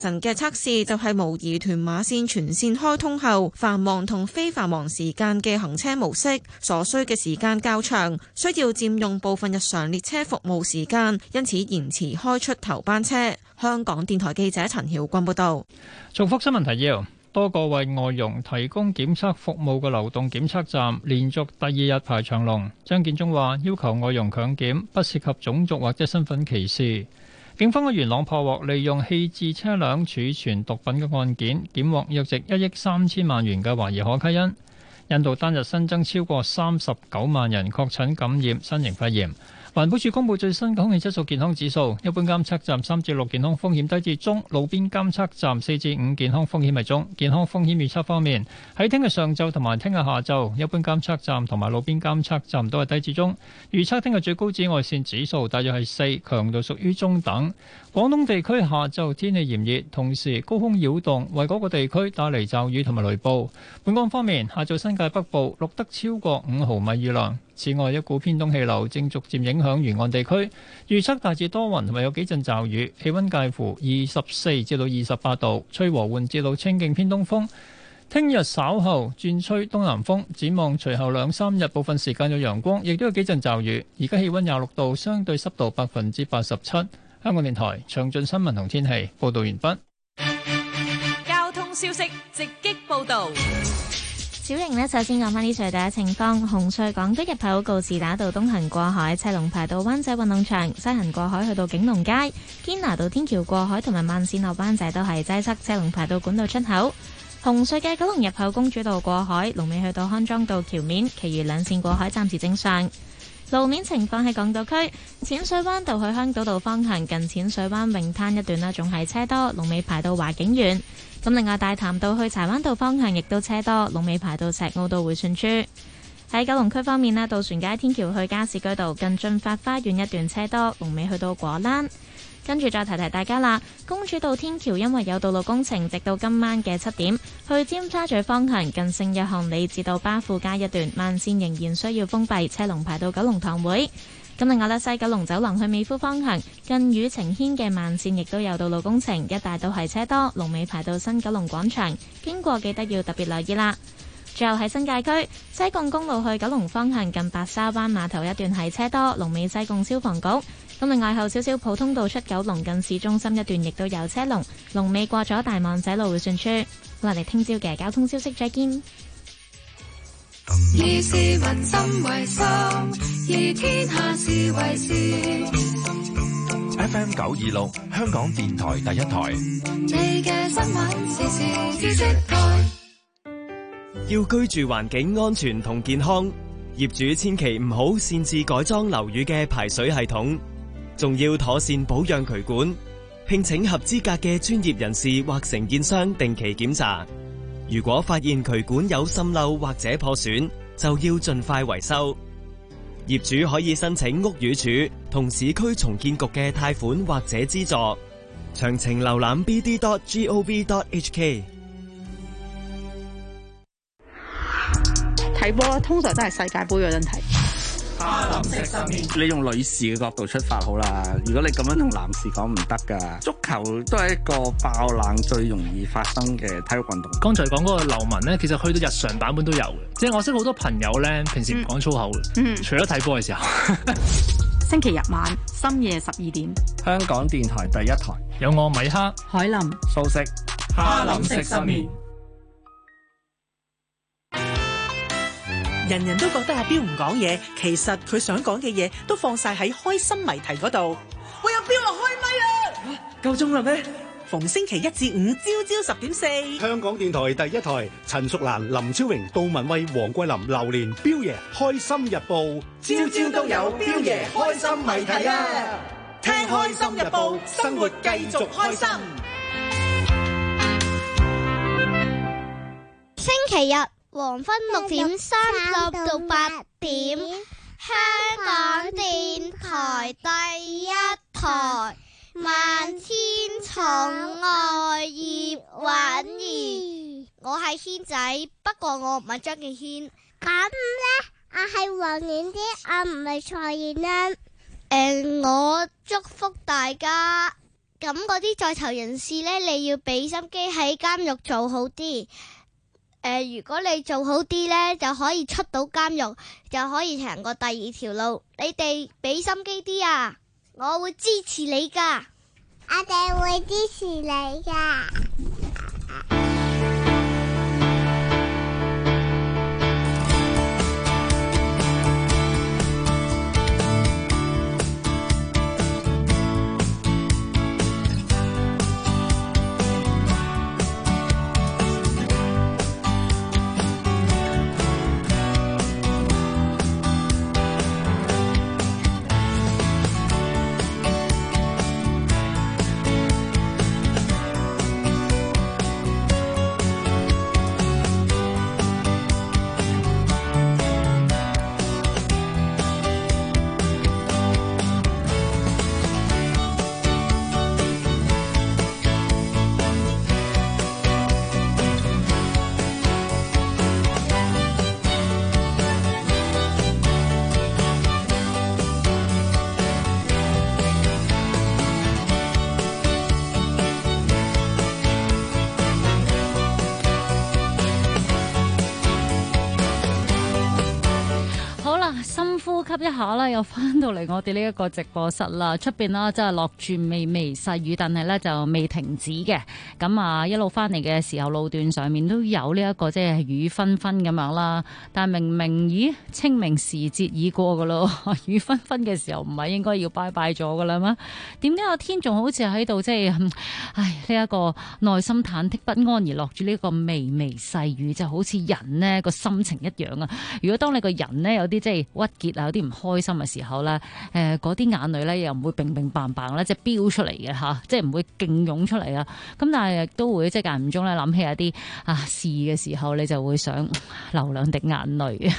神嘅測試就係模擬屯馬線全線開通後繁忙同非繁忙時間嘅行車模式，所需嘅時間較長，需要佔用部分日常列車服務時間，因此延遲開出頭班車。香港電台記者陳曉君報道。 重複新聞提要：多個為外傭提供檢測服務嘅流動檢測站連續第二日排長龍。張建宗話：要求外傭強檢不涉及種族或者身份歧視。警方喺元朗破獲利用棄置車輛儲存毒品嘅案件，檢獲約值1億3千萬元嘅懷疑可卡因。印度單日新增超過39萬人確診感染新型肺炎。環保署公布最新空氣質素健康指數，一般監測站3至6健康風險低至中，路邊監測站4至5健康風險係中。健康風險預測方面，喺聽日上晝同埋聽日下晝，一般監測站同埋路邊監測站都係低至中。預測聽日最高紫外線指數大約係4，強度屬於中等。廣東地區下晝天氣炎熱，同時高空擾動為嗰個地區帶嚟驟雨同埋雷暴。本港方面，下晝新界北部錄得超過5毫米雨量。此外，一股偏東氣流正逐漸影響沿岸地區，預測大致多雲同埋有幾陣驟雨，氣溫介乎24至到28度，吹和緩至到清勁偏東風。聽日稍後轉吹東南風，展望隨後2-3日部分時間有陽光，亦都有幾陣驟雨。而家氣溫26度，相對濕度87%。香港電台詳盡新聞同天氣報道完畢。 交通消息直擊報道。 小瑩呢，首先講返啲隧道嘅情況。紅隧港島入口告士打道東行過海，車龍排到灣仔運動場；西行過海去到景隆街。堅拿道天橋過海同埋慢線落灣仔都係擠塞，車龍排到管道出口。紅隧嘅九龍入口公主道過海，龍尾去到康莊道橋面，其餘兩線過海暫時正常。路面情況喺港島區淺水灣道去香島道方向，近淺水灣泳灘一段啦，仲係車多，龍尾排到華景苑。咁另外大潭道去柴灣道方向亦都車多，龍尾排到石澳道迴旋處。喺九龍區方面咧，渡船街天橋去加士居道近駿發花園一段車多，龍尾去到果欄。跟住再提提大家啦，公主道天橋因為有道路工程，直到今晚嘅7點，去尖沙咀方向近聖約翰里至到巴富街一段慢線仍然需要封閉，車龍排到九龍塘會。咁另外咧，西九龍走廊去美孚方向近宇晴軒嘅慢線亦都有道路工程，一帶都係車多，龍尾排到新九龍廣場，經過記得要特別留意啦。最後喺新界區西貢公路去九龍方向近白沙灣碼頭一段係車多，龍尾西貢消防局。咁另外後少少普通道出九龍近市中心一段亦都有車龍，龍尾過咗大網仔路迴旋處。我哋聽朝嘅交通消息再見。 以市民心為心，以天下事為事。FM 926香港電台第一台。你嘅新聞時事知識台。 要居住環境安全同健康，業主千祈唔好擅自改裝樓宇嘅排水系統，仲要妥善保養渠管，聘請合資格嘅專業人士或承建商定期檢查。如果發現渠管有滲漏或者破損，就要盡快維修。業主可以申請屋宇署同市區重建局嘅貸款或者資助。詳情瀏覽 bd.gov.hk。 睇波通常都係世界盃嗰陣睇。 哈林式失眠，你用女士嘅角度出發好啦。如果你咁樣同男士講唔得㗎，足球都係一個爆冷最容易發生嘅體育運動。 剛才講嗰個流文咧，其實去到日常版本都有嘅，即係我識好多朋友咧，平時唔講粗口嘅，除咗睇波嘅時候。 星期日晚深夜12點， 香港電台第一台有我米克、 海林、 素食哈林式失眠。 人人都覺得阿彪唔講嘢，其實佢想講嘅嘢都放晒喺開心謎題嗰度。喂，阿彪啊，開咪啊！夠鐘啦咩？逢星期1至5朝10點4， 香港電台第一台，陳淑蘭、林超榮、杜文蔚、黃桂林、榴蓮、彪爺，開心日報， 朝朝都有彪爺開心謎題啊！聽開心日報，生活繼續開心。 星期日黃昏6點30到8點，香港電台第一台，萬千寵愛葉韻儀。我係軒仔，不過我唔係張敬軒。咁呢，我係黃婉啲，我唔係蔡燕恩。我祝福大家咁嗰啲在囚人士呢，你要俾心機喺監獄做好啲。如果你做好啲呢，就可以出到監獄，就可以行過第二條路。你哋俾心機啲啊，我會支持你噶。我哋會支持你噶。 呼吸一下啦，又翻到嚟我哋呢一個直播室啦。出邊啦，真係落住微微細雨，但係咧就未停止嘅。咁啊，一路翻嚟嘅時候，路段上面都有呢一個即係雨紛紛咁樣啦。但係明明咦，清明時節已過噶咯，雨紛紛嘅時候唔係應該要拜拜咗噶啦咩？點解個天仲好似喺度即係，唉呢一個內心忐忑不安而落住呢個微微細雨，就好似人呢個心情一樣啊！如果當你個人呢有啲即係鬱結啊，有啲唔開心嘅時候咧，嗰啲眼淚咧又唔會乒乒乓乓咧，即係飆出嚟嘅嚇，即係唔會勁湧出嚟啊！咁但係亦都會即係間唔中咧諗起一啲事嘅時候，你就會想流兩滴眼淚。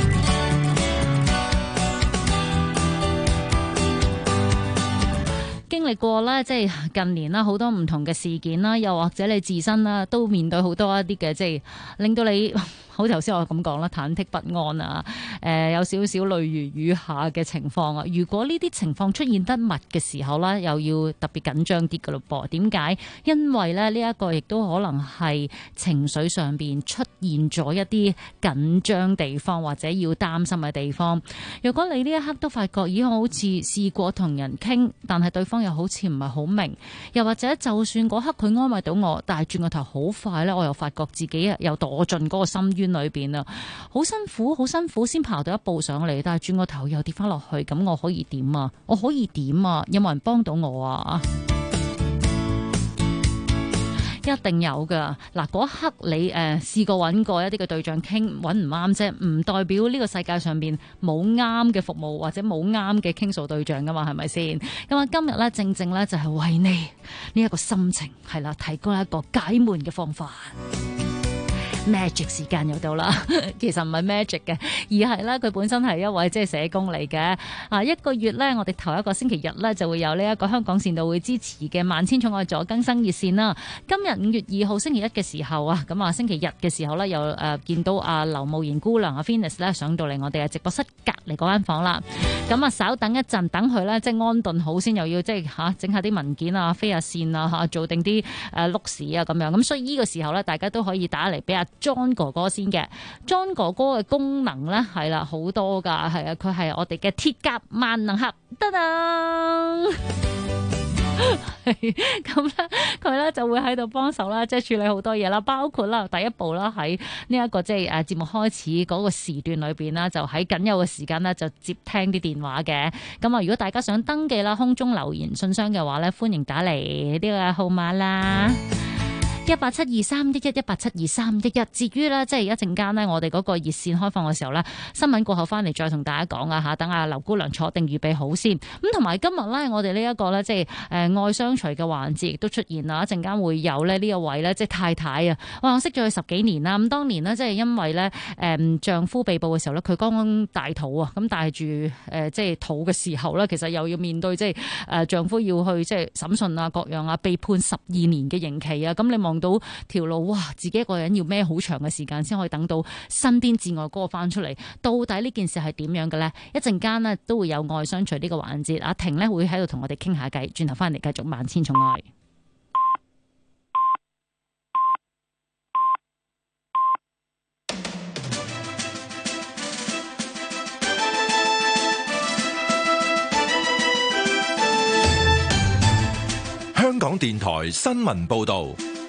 經歷過啦，即係近年啦，好多唔同嘅事件啦，又或者你自身啦，都面對好多一啲嘅，即係令到你好似頭先我咁講啦，忐忑不安啊，有少少淚如雨下嘅情況啊。如果呢啲情況出現得密嘅時候啦，又要特別緊張啲㗎咯噃。點解？因為咧呢一個亦都可能係情緒上邊出現咗一啲緊張地方，或者要擔心嘅地方。如果你呢一刻都發覺，咦，我好似試過同人傾，但係對方又好似唔係好明，又或者就算嗰刻佢安慰到我，但係轉個頭好快咧，我又發覺自己又墮進嗰個深淵裏邊啊，好辛苦，好辛苦先爬到一步上嚟，但係轉個頭又跌翻落去，咁我可以點啊？我可以點啊？有冇人幫到我啊？一定有噶。嗱，嗰一刻你試過揾過一啲嘅對象傾，揾唔啱啫，唔代表呢個世界上邊冇啱嘅服務或者冇啱嘅傾訴對象噶嘛，係咪先？咁啊，今日咧正正咧就係為你呢一個心情係啦，提供一個解悶嘅方法。magic 時間又到啦，其實唔係 magic 嘅，而係咧佢本身係一位即係社工嚟嘅。一個月咧，我哋頭一個星期日咧就會有呢一個香港善導會支持嘅萬千寵愛助更生熱線啦。今日5月2號星期一嘅時候啊，咁啊星期日嘅時候咧又見到阿劉慕賢姑娘阿 Venus 咧上到嚟我哋嘅直播室隔離嗰間房啦。咁啊稍等一陣，等佢咧即係安頓好先，又要即係整下啲文件啊、飛下線啊、做定啲碌屎啊咁樣。咁所以呢個時候咧，大家都可以打嚟俾阿John 哥哥先嘅。John 哥哥嘅功能咧係啦好多噶，係啊，佢係我哋嘅鐵甲萬能俠，得啦。咁咧，佢咧就會喺度幫手啦，即係處理好多嘢啦，包括啦第一步啦，喺呢一個即係節目開始嗰個時段裏邊啦，就喺僅有嘅時間咧就接聽啲電話嘅。咁啊，如果大家想登記啦，空中留言信箱嘅話咧，歡迎打嚟呢個號碼啦。1872311，1872311。至於咧，即係一陣間呢，我哋嗰個熱線開放嘅時候咧，新聞過後翻嚟再同大家講啊嚇。等阿劉姑娘坐定預備好先。咁同埋今日咧，我哋呢一個咧，即係愛相隨嘅環節亦都出現啦。一陣間會有咧呢一位咧，即係太太啊。哇！我識咗佢10幾年啦。咁當年呢，即係因為咧丈夫被捕嘅時候咧，佢剛剛大肚啊。咁帶住即係肚嘅時候咧，其實又要面對即係丈夫要去即係審訊啊各樣啊，被判12年嘅刑期啊。咁你望到條路，哇！自己一個人要孭好長嘅時間先可以等到身邊至愛哥翻出嚟。到底呢件事係點樣嘅呢？一陣間呢都會有愛相隨呢個環節，阿婷呢會喺度同我哋傾下偈。轉頭翻嚟繼續萬千寵愛。 香港電台新聞報道，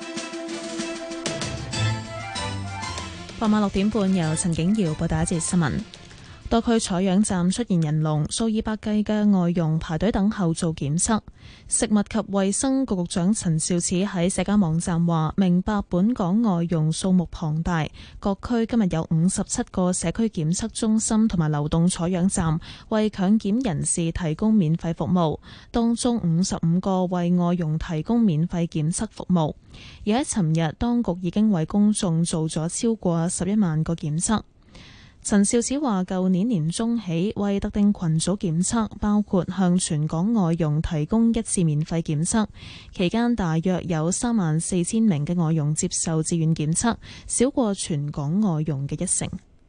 傍晚6點半由陳景瑤報道一節新聞。多區採樣站出現人龍，數以百計嘅外傭排隊等候做檢測。食物及衛生局局長陳肇始喺社交網站話：明白本港外傭數目龐大，各區今日有57個社區檢測中心同埋流動採樣站，為強檢人士提供免費服務，當中55個為外傭提供免費檢測服務。而喺尋日，當局已經為公眾做咗超過11萬個檢測。陳肇始話：舊年年中起，為特定群組檢測，包括向全港外傭提供1次免費檢測，期間大約有34000名嘅外傭接受自願檢測，少過全港外傭嘅1成。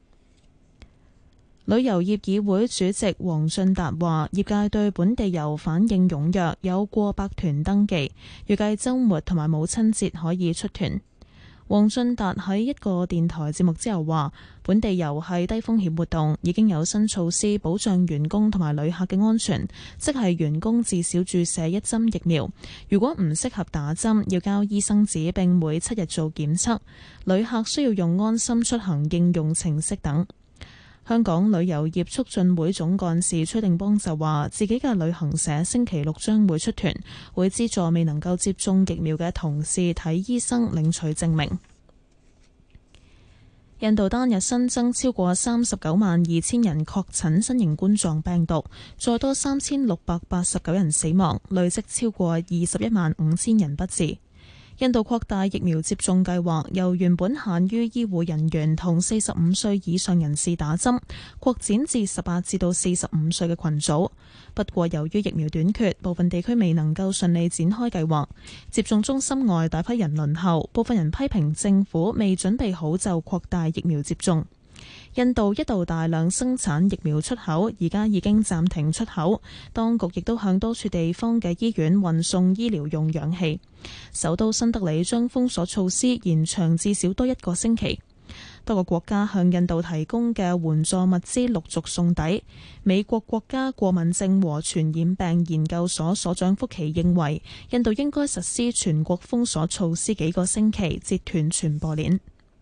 旅遊業議會主席黃進達話：業界對本地遊反應踴躍，有過百團登記，預計週末同埋母親節可以出團。黃進達喺一個電台節目之後話：本地遊係低風險活動，已經有新措施保障員工同埋旅客嘅安全，即係員工至少注射1針疫苗，如果唔適合打針，要交醫生紙並每7日做檢測。旅客需要用安心出行應用程式等。香港旅遊業促進會總幹事崔定邦就話：自己嘅旅行社星期六將會出團，會資助未能夠接種疫苗嘅同事睇醫生領取證明。印度單日新增超過392000人確診新型冠狀病毒，再多3689人死亡，累積超過215000人不治。印度擴大疫苗接種計劃，由原本限於醫護人員同45歲以上人士打針，擴展至18至到45歲嘅群組。不過由於疫苗短缺，部分地區未能夠順利展開計劃。接種中心外大批人輪候，部分人批評政府未準備好就擴大疫苗接種。印度一度大量生產疫苗出口，而家已經暫停出口。當局亦都向多處地方嘅醫院運送醫療用氧氣。首都新德里將封鎖措施延長至少多1個星期。多個國家向印度提供嘅援助物資陸續送抵。美國國家過敏症和傳染病研究所所長福奇認為，印度應該實施全國封鎖措施幾個星期，截斷傳播鏈。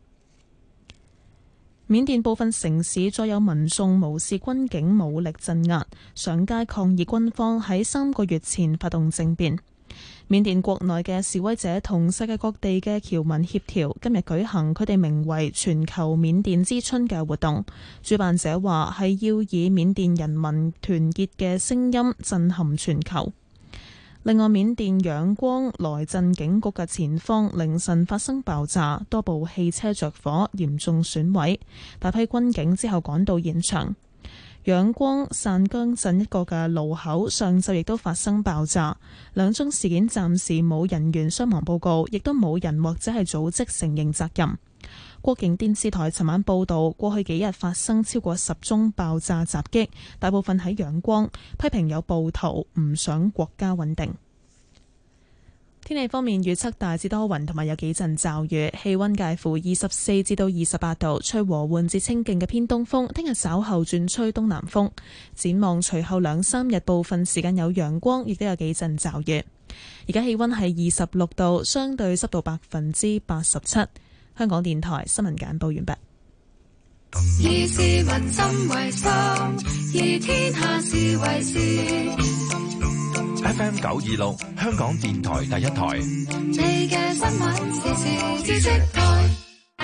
緬甸部分城市再有民眾無視軍警武力鎮壓，上街抗議軍方喺3個月前發動政變。緬甸國內嘅示威者同世界各地嘅僑民協調，今日舉行佢哋名為全球緬甸之春嘅活動。主辦者話係要以緬甸人民團結嘅聲音震撼全球。另外，緬甸仰光來鎮警局嘅前方凌晨發生爆炸，多部汽車着火，嚴重損毀，大批軍警之後趕到現場。仰光汕江鎮一個嘅路口上晝亦都發生爆炸，兩宗事件暫時冇人員傷亡報告，亦都冇人或者係組織承認責任。國營電視台尋晚報道，過去幾日發生超過10宗爆炸襲擊，大部分喺仰光，批評有暴徒唔想國家穩定。天氣方面預測大致多雲同埋有幾陣驟雨，氣溫介乎24至到28度，吹和緩至清勁嘅偏東風。聽日稍後轉吹東南風。展望隨後2-3日部分時間有陽光，亦都有幾陣驟雨。而家氣溫係26度，相對濕度87%。香港電台新聞簡報完畢。 以市民心為心，以天下事為事。 FM 926香港電台第一台。 你嘅新聞時事知識台。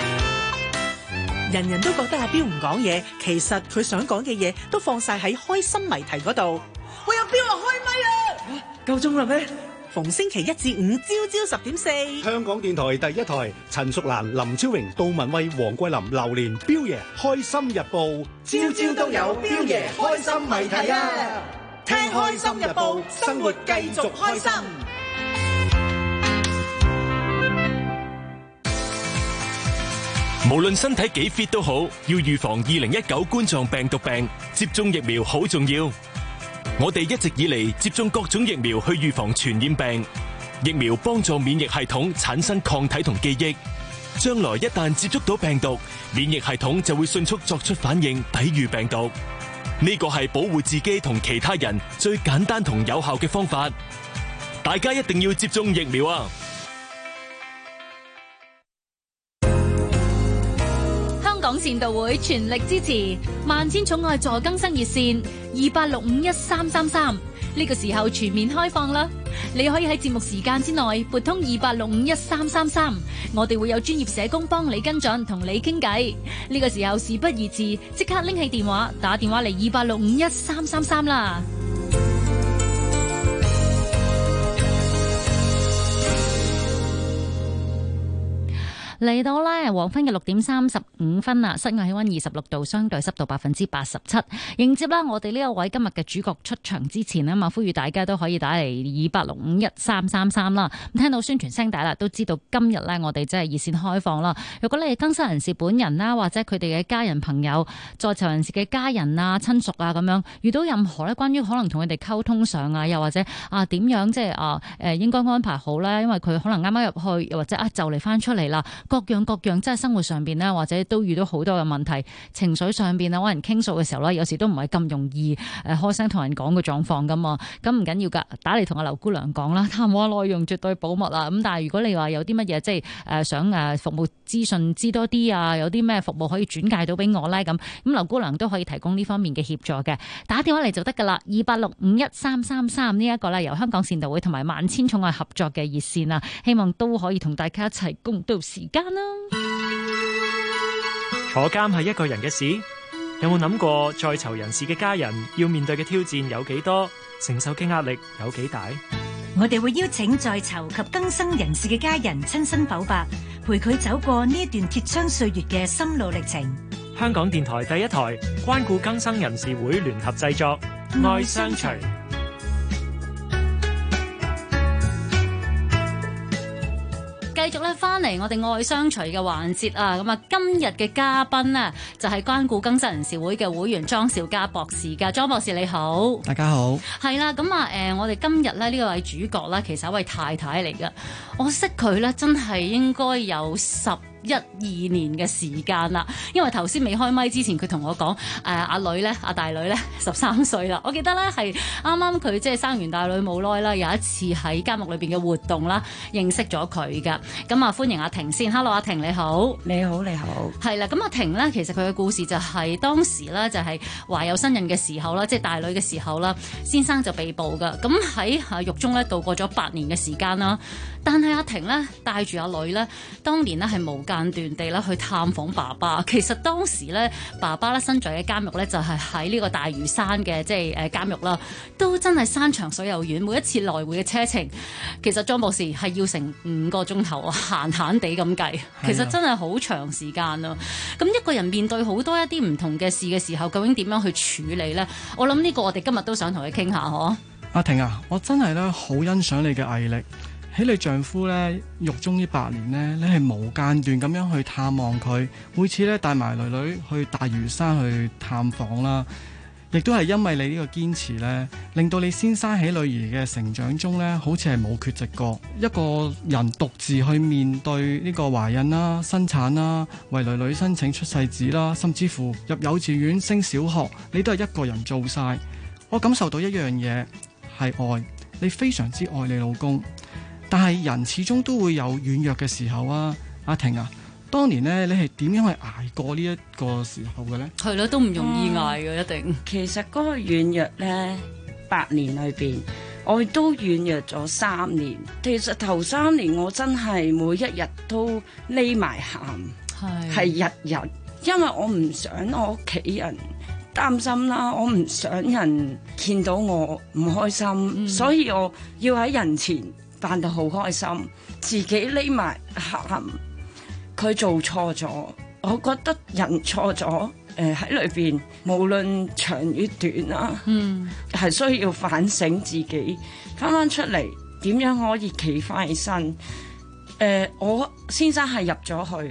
人人都覺得阿彪唔講嘢，其實佢想講嘅嘢都放晒喺開心謎題嗰度。喂，阿彪啊，開咪啊！夠鐘啦咩？逢星期1至5朝朝10.4， 香港電台第一台，陳淑蘭、林超榮、杜文蔚、黃桂林、榴蓮、彪爺，開心日報， 朝朝都有彪爺開心謎題啊！聽開心日報，生活繼續開心。 無論身體幾 fit 都好，要預防2019冠狀病毒病，接種疫苗好重要。我哋一直以嚟接種各種疫苗去預防傳染病，疫苗幫助免疫系統產生抗體同記憶，將來一旦接觸到病毒，免疫系統就會迅速作出反應，抵禦病毒。呢個係保護自己同其他人最簡單同有效嘅方法，大家一定要接種疫苗啊！ 香港善導會全力支持萬千寵愛助更生熱線28651333，呢個時候全面開放啦！你可以喺節目時間之內撥通28651333，我哋會有專業社工幫你跟進，同你傾偈。呢個時候事不宜遲，即刻拎起電話打電話嚟28651333啦！ 嚟到咧黃昏嘅6:35啦，室外氣溫26度，相對濕度87%。迎接啦我哋呢一位今日嘅主角出場之前啊嘛，呼籲大家都可以打嚟28651333啦。咁聽到宣傳聲帶啦，都知道今日咧我哋真係熱線開放啦。如果你係更生人士本人啦，或者佢哋嘅家人朋友、在囚人士嘅家人啊、親屬啊咁樣，遇到任何咧關於可能同佢哋溝通上啊，又或者點樣即係應該安排好咧，因為佢可能啱啱入去，又或者就嚟翻出嚟啦。各樣即係生活上邊咧，或者都遇到好多嘅問題，情緒上邊啊，揾人傾訴嘅時候咧，有時都唔係咁容易開聲同人講嘅狀況噶嘛。咁唔緊要噶，打嚟同阿劉姑娘講啦，談話內容絕對保密啊。咁但係如果你話有啲乜嘢，即係想服務資訊知多啲啊，有啲咩服務可以轉介到俾我咧，咁劉姑娘都可以提供呢方面嘅協助嘅。打電話嚟就得噶啦，28651333呢一個咧由香港善導會同埋萬千寵愛合作嘅熱線啊，希望都可以同大家一齊共度時間。 坐監係一個人嘅事，有冇諗過在囚人士嘅家人要面對嘅挑戰有幾多，承受嘅壓力有幾大？ 我哋會邀請在囚及更生人士嘅家人親身剖白，陪佢走過呢一段鐵窗歲月嘅心路歷程。 香港電台第一台關顧更生人士會聯合製作《愛相隨》。 繼續咧翻嚟我哋愛相隨嘅環節啊，咁啊今日嘅嘉賓呢，就係關顧更生人士會嘅會員莊兆嘉博士噶，莊博士你好。 大家好。 係啦，咁啊我哋今日咧呢位主角咧，其實係一位太太嚟嘅，我識佢咧真係應該有12年嘅時間啦，因為頭先未開咪之前，佢同我講阿女咧，阿大女咧13歲啦。我記得咧係啱啱佢即係生完大女冇耐啦，有一次喺監獄裏邊嘅活動啦，認識咗佢噶。咁啊歡迎阿婷先 ，Hello 阿婷你好。 你好你好。 係啦，咁阿婷咧其實佢嘅故事就係當時咧就係懷有身孕嘅時候啦，即係大女嘅時候啦，先生就被捕噶。咁喺獄中咧度過咗8年嘅時間啦。但係阿婷咧帶住阿女咧，當年咧係無間斷地啦去探訪爸爸。其實當時咧爸爸咧身在嘅監獄咧就係喺呢個大嶼山嘅即係監獄啦，都真係山長水又遠，每一次來回嘅車程，其實莊博士係要成5個鐘頭啊，閒閒地咁計，其實真係好長時間啊。咁一個人面對好多一啲唔同嘅事嘅時候，究竟點樣去處理咧？我諗呢個我哋今日都想同佢傾下嗬。 阿婷啊，我真係咧好欣賞你嘅毅力。喺你丈夫咧獄中呢8年咧，你係無間斷咁樣去探望佢，每次咧帶埋女女去大嶼山去探訪啦，亦都係因為你呢個堅持咧，令到你先生喺女兒嘅成長中咧，好似係冇缺席過。一個人獨自去面對呢個懷孕啦、生產啦、為女女申請出世紙啦，甚至乎入幼稚園升小學，你都係一個人做晒。我感受到一樣嘢係愛，你非常之愛你老公。但係人始終都會有軟弱嘅時候啊，阿婷啊，當年呢，你係點樣去捱過呢一個時候嘅呢？ 係咯，都唔容易捱嘅，一定。 其實嗰個軟弱呢，8年裏邊，我都軟弱咗3年。其實頭3年我真係每一日都匿埋喊，係日日，因為我唔想我屋企人擔心啦，我唔想人見到我唔開心，所以我要喺人前扮到好開心，自己匿埋喊。佢做錯咗，我覺得人錯咗，喺裏邊無論長與短啦，係需要反省自己，翻出嚟點樣可以企翻起身。我先生係入咗去，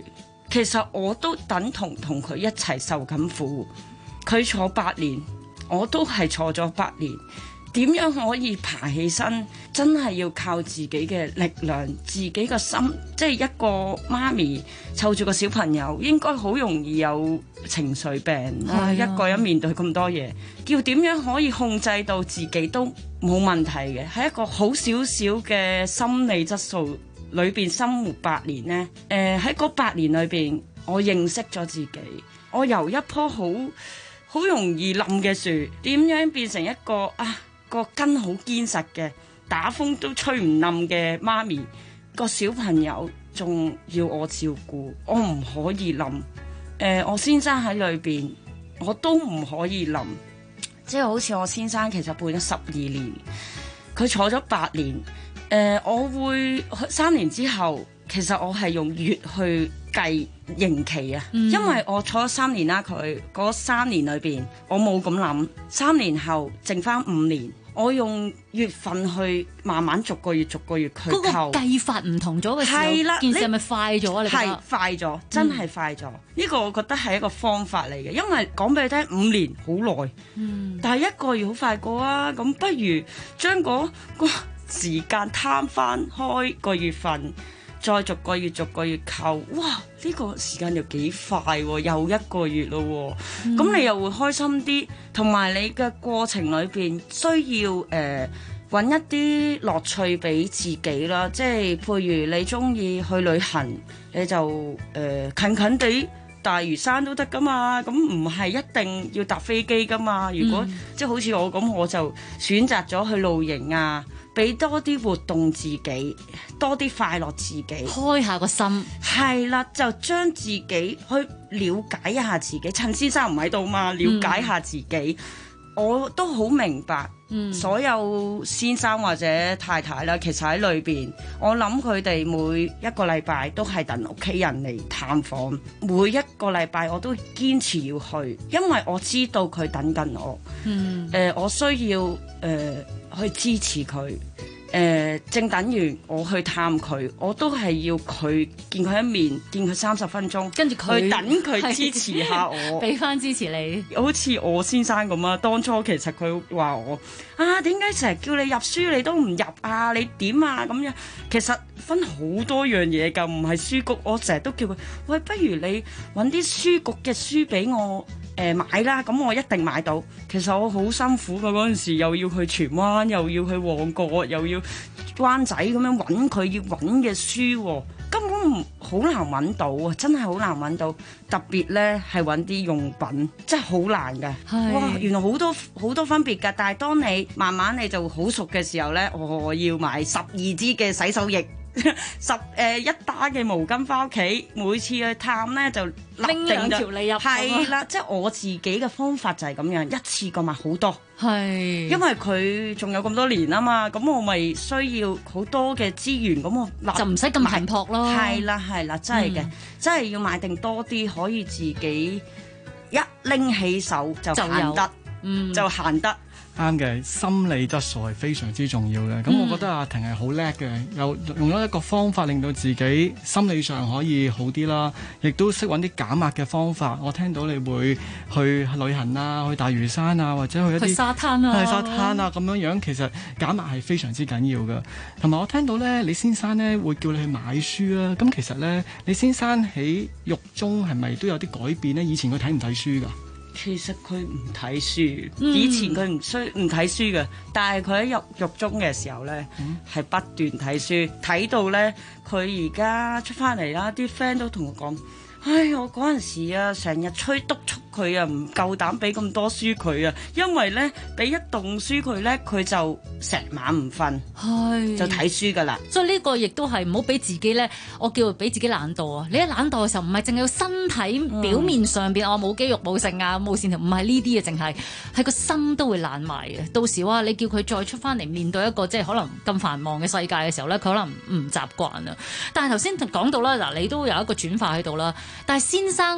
其實我都等同佢一齊受緊苦。佢坐8年，我都係坐咗8年。點樣可以爬起身？真係要靠自己嘅力量，自己嘅心。即係一個媽咪湊住個小朋友，應該好容易有情緒病啦。一個人面對咁多嘢，要點樣可以控制到自己都冇問題嘅？係一個好少少嘅心理質素裏邊生活8年呢。喺嗰8年裏邊，我認識咗自己。我由一棵好容易冧嘅樹，點樣變成一個個根好堅實嘅，打風都吹唔冧嘅媽咪，個小朋友仲要我照顧，我唔可以冧。我先生喺裏邊，我都唔可以冧。即係好似我先生其實判咗12年，佢坐咗8年。我會3年之後，其實我係用月去計刑期啊，因為我坐咗3年啦，佢嗰3年裏邊我冇咁諗，3年後剩翻5年，我用月份去慢慢逐個月去扣。 嗰個計法唔同咗嘅時候，件事係咪快咗啊？你覺得係快咗，真係快咗。呢個我覺得係一個方法嚟嘅，因為講俾你聽5年好耐，但係1個月好快過啊。咁不如將嗰個時間攤翻開個月份。再逐個月扣，哇！呢個時間又幾快喎，又1個月咯喎，咁你又會開心啲，同埋你嘅過程裏邊需要揾一啲樂趣俾自己啦，即係譬如你中意去旅行，你就近近地大嶼山都得噶嘛，咁唔係一定要搭飛機噶嘛。如果即係好似我咁，我就選擇咗去露營啊。俾多啲活動自己，多啲快樂自己， 開下個心。 係啦，就將自己去了解一下自己。陳先生唔喺度嘛，了解下自己。我都好明白，所有先生或者太太啦，其實喺裏邊，我諗佢哋每一個禮拜都係等屋企人嚟探訪，每一個禮拜我都堅持要去，因為我知道佢等緊我。我需要去支持佢，正等於我去探佢，我都係要佢見佢一面，見佢30分鐘， 跟住佢去等佢支持下我， 俾翻支持你。 好似我先生咁啊，當初其實佢話我點解成日叫你入書你都唔入啊？你點啊咁樣？其實分好多樣嘢㗎，唔係書局。我成日都叫佢，喂，不如你揾啲書局嘅書俾我。買啦，咁我一定買到。其實我好辛苦㗎，嗰陣時又要去荃灣，又要去旺角，又要灣仔咁樣揾佢要揾嘅書，根本好難揾到啊！真係好難揾到，特別呢係揾啲用品，真係好難㗎。哇，原來好多分別㗎。但係當你慢慢你就好熟嘅時候呢，我要買12支嘅洗手液。一打嘅毛巾翻屋企，每次去探咧就拎2條嚟入。 係啦，即係我自己嘅方法就係咁樣，一次過買好多。 係， 因為佢仲有咁多年啊嘛，咁我咪需要好多嘅資源，咁我就唔使咁頻撲咯。 係啦，真係嘅，真係要買定多啲，可以自己一拎起手就行得，就行得。 啱嘅，心理質素係非常之重要嘅。咁我覺得阿婷係好叻嘅，又用咗一個方法令到自己心理上可以好啲啦，亦都識揾啲減壓嘅方法。我聽到你會去旅行啊，去大嶼山啊，或者去一啲沙灘啊， 沙灘啊咁樣，其實減壓係非常之緊要嘅。同埋我聽到咧，李先生咧會叫你去買書啦。咁其實咧，李先生喺獄中係咪都有啲改變咧？以前佢睇唔睇書㗎？ 其實佢唔睇書，以前佢唔睇書嘅，但係佢喺獄中嘅時候咧，係不斷睇書，睇到咧佢而家出翻嚟啦，啲 friend 都同我講，唉，我嗰陣時啊，成日催督促佢啊，唔夠膽俾咁多書佢啊，因為咧俾一棟書佢咧，佢就成晚唔瞓，就睇書噶啦。 所以呢個亦都係唔好俾自己咧，我叫俾自己懶惰啊！你一懶惰嘅時候，唔係淨係要身體表面上邊我冇肌肉冇性啊冇線條，唔係呢啲嘅，淨係個心都會懶埋嘅。到時你叫佢再出翻嚟面對一個即係可能咁繁忙嘅世界嘅時候咧，佢可能唔習慣啊。但係頭先講到啦，嗱，你都有一個轉化喺度啦，但係先生。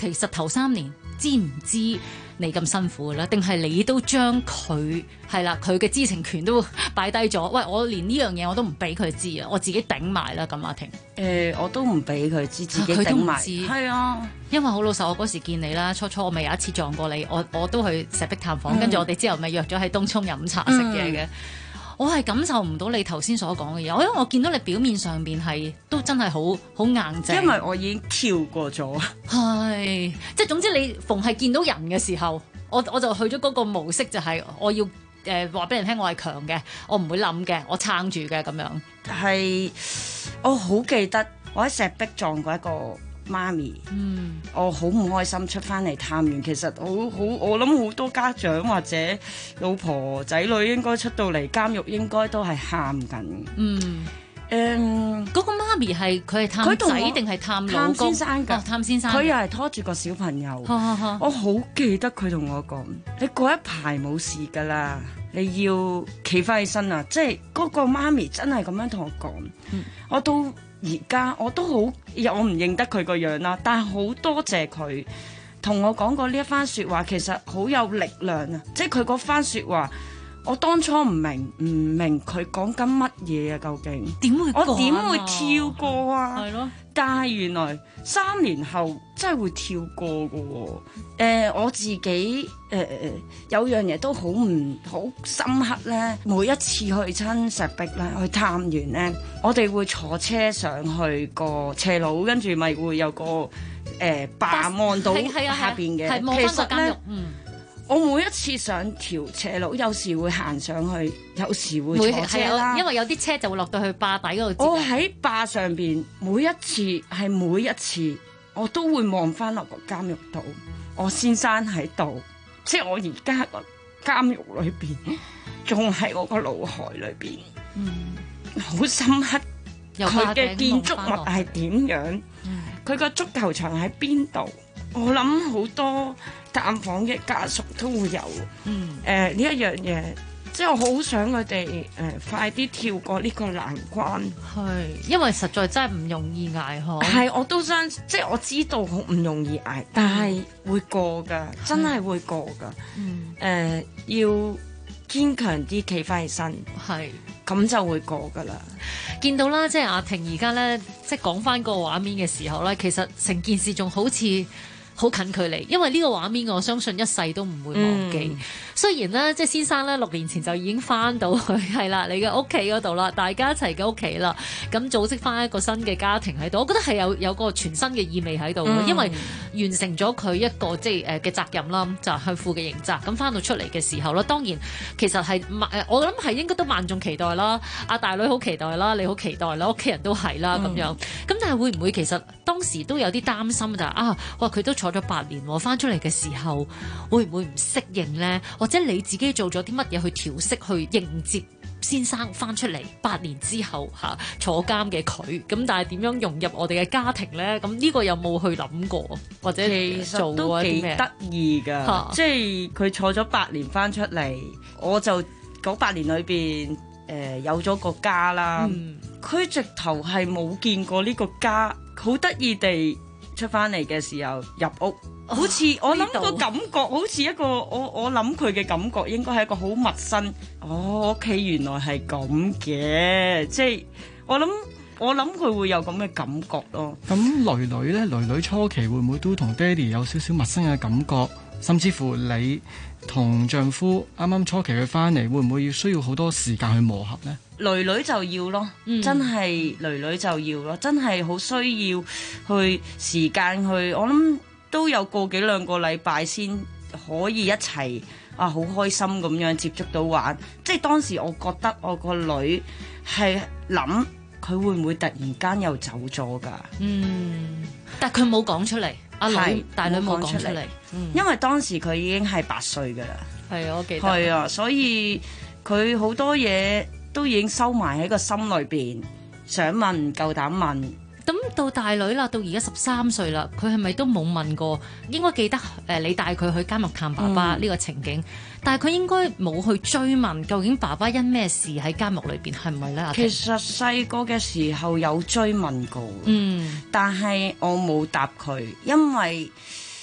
其實頭3年知唔知你咁辛苦嘅咧？定係你都將佢係啦，佢嘅知情權都擺低咗？喂，我連呢樣嘢我都唔俾佢知啊，我自己頂埋啦。咁阿婷， 我都唔俾佢知，自己頂埋。係啊， 因為好老實，我嗰時見你啦，初我咪有一次撞過你，我都去石壁探訪，跟住我哋之後咪約咗喺東涌飲茶食嘢嘅。我係感受唔到你頭先所講嘅嘢，因為我見到你表面上邊係都真係好硬淨。因為我已經跳過咗， 係即係總之你逢係見到人嘅時候，我就去咗嗰個模式，就係我要話俾人聽我係強嘅，我唔會冧嘅，我撐住嘅咁樣。 係我好記得我喺石壁撞過一個媽咪，我好唔開心出翻嚟探完，其實我諗好多家長或者老婆仔女應該出到嚟監獄應該都係喊緊。 嗰個媽咪係佢係探仔定係探老公？ 探先生㗎， 探先生。 佢又係拖住個小朋友。我好記得佢同我講：你過一排冇事㗎啦，你要企翻起身啊！即係嗰個媽咪真係咁樣同我講。我到而家我都好，我唔認得佢個樣啦，但係好多謝佢同我講過呢一番説話，其實好有力量啊！即係佢嗰番説話，我當初唔明佢講緊乜嘢啊？究竟點會我點會跳過啊？ 係咯， 但係原來3年後真係會跳過㗎喎。我自己有樣嘢都好深刻咧。每一次去親石壁咧，去探完咧，我哋會坐車上去個斜路，跟住咪會有個壩望到下邊嘅。其實咧，我每一次上條斜路，有時會行上去，有時會坐車啦。 因為有啲車就會落到去壩底嗰度。 我喺壩上邊，每一次，我都會望翻落個監獄度。我先生喺度，即係我而家個監獄裏邊，仲喺我個腦海裏邊。好深刻。佢嘅建築物係點樣？佢個足球場喺邊度？我諗好多探訪嘅家屬都會有。呢一樣嘢，即係我好想佢哋快啲跳過呢個難關。 係，因為實在真係唔容易捱嗬。 係，我都想，即係我知道好唔容易捱，但係會過㗎，真係會過㗎。要堅強啲，企翻起身， 係咁就會過㗎啦。 見到啦，即係阿婷而家咧，即係講翻個畫面嘅時候咧，其實成件事仲好似好近距離，因為呢個畫面我相信一世都唔會忘記。雖然咧，即係先生咧6年前就已經翻到去係啦，你嘅屋企嗰度啦，大家一齊嘅屋企啦，咁組織翻一個新嘅家庭喺度，我覺得係有個全新嘅意味喺度。因為完成咗佢一個即係嘅責任啦，就係去負嘅刑責。咁翻到出嚟嘅時候啦，當然其實係我諗係應該都萬眾期待啦。阿大女好期待啦，你好期待啦，屋企人都係啦咁樣。咁但係會唔會其實當時都有啲擔心就係哇佢都坐咗8年喎，翻出嚟嘅時候會唔會唔適應呢？或者你自己做咗啲乜嘢去調適去迎接先生翻出嚟8年之後坐監嘅佢？咁但係點樣融入我哋嘅家庭呢？咁呢個有冇去諗過或者做過啲咩？ 其實都幾得意㗎，即係佢坐咗8年翻出嚟，我就嗰8年裏邊有咗個家啦。佢直頭係冇見過呢個家，好得意地出翻嚟嘅時候入屋。好似我諗個感覺，好似一個我諗佢嘅感覺應該係一個好陌生。屋企原來係咁嘅，即係我諗佢會有咁嘅感覺咯。 咁女女咧，女初期會唔會都同爹哋有少少陌生嘅感覺？甚至乎你同丈夫啱啱初期佢翻嚟，會唔會需要好多時間去磨合呢？ 女女就要咯，真係女女就要咯，真係好需要去時間去。我諗都有個幾2個禮拜先可以一齊好開心咁樣接觸到玩。即係當時我覺得我個女係諗佢會唔會突然間又走咗㗎？ 但佢冇講出嚟，阿女大女冇講出嚟， 因為當時佢已經係8歲㗎啦。 係啊，我記得。 係啊，所以佢好多嘢都已經收埋喺個心裏邊，想問唔夠膽問。 咁到大女啦，到而家13歲啦，佢係咪都冇問過？應該記得你帶佢去監獄探爸爸呢個情景，但係佢應該冇去追問究竟爸爸因咩事喺監獄裏邊，係唔係咧？ 其實細個嘅時候有追問過，但係我冇答佢，因為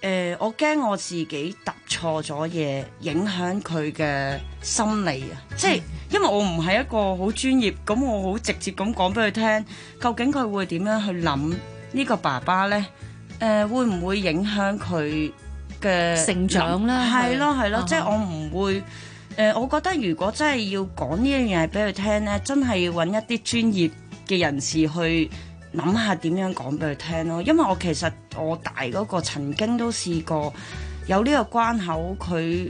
我驚我自己答錯咗嘢，影響佢嘅心理啊！即係因為我唔係一個好專業，咁我好直接咁講俾佢聽，究竟佢會點樣去諗呢個爸爸呢？會唔會影響佢嘅成長啦？ 係咯，即係我唔會。我覺得如果真係要講呢樣嘢俾佢聽呢，真係要揾一啲專業嘅人士去諗下點樣講俾佢聽咯。因為我其實我大嗰個曾經都試過有呢個關口，佢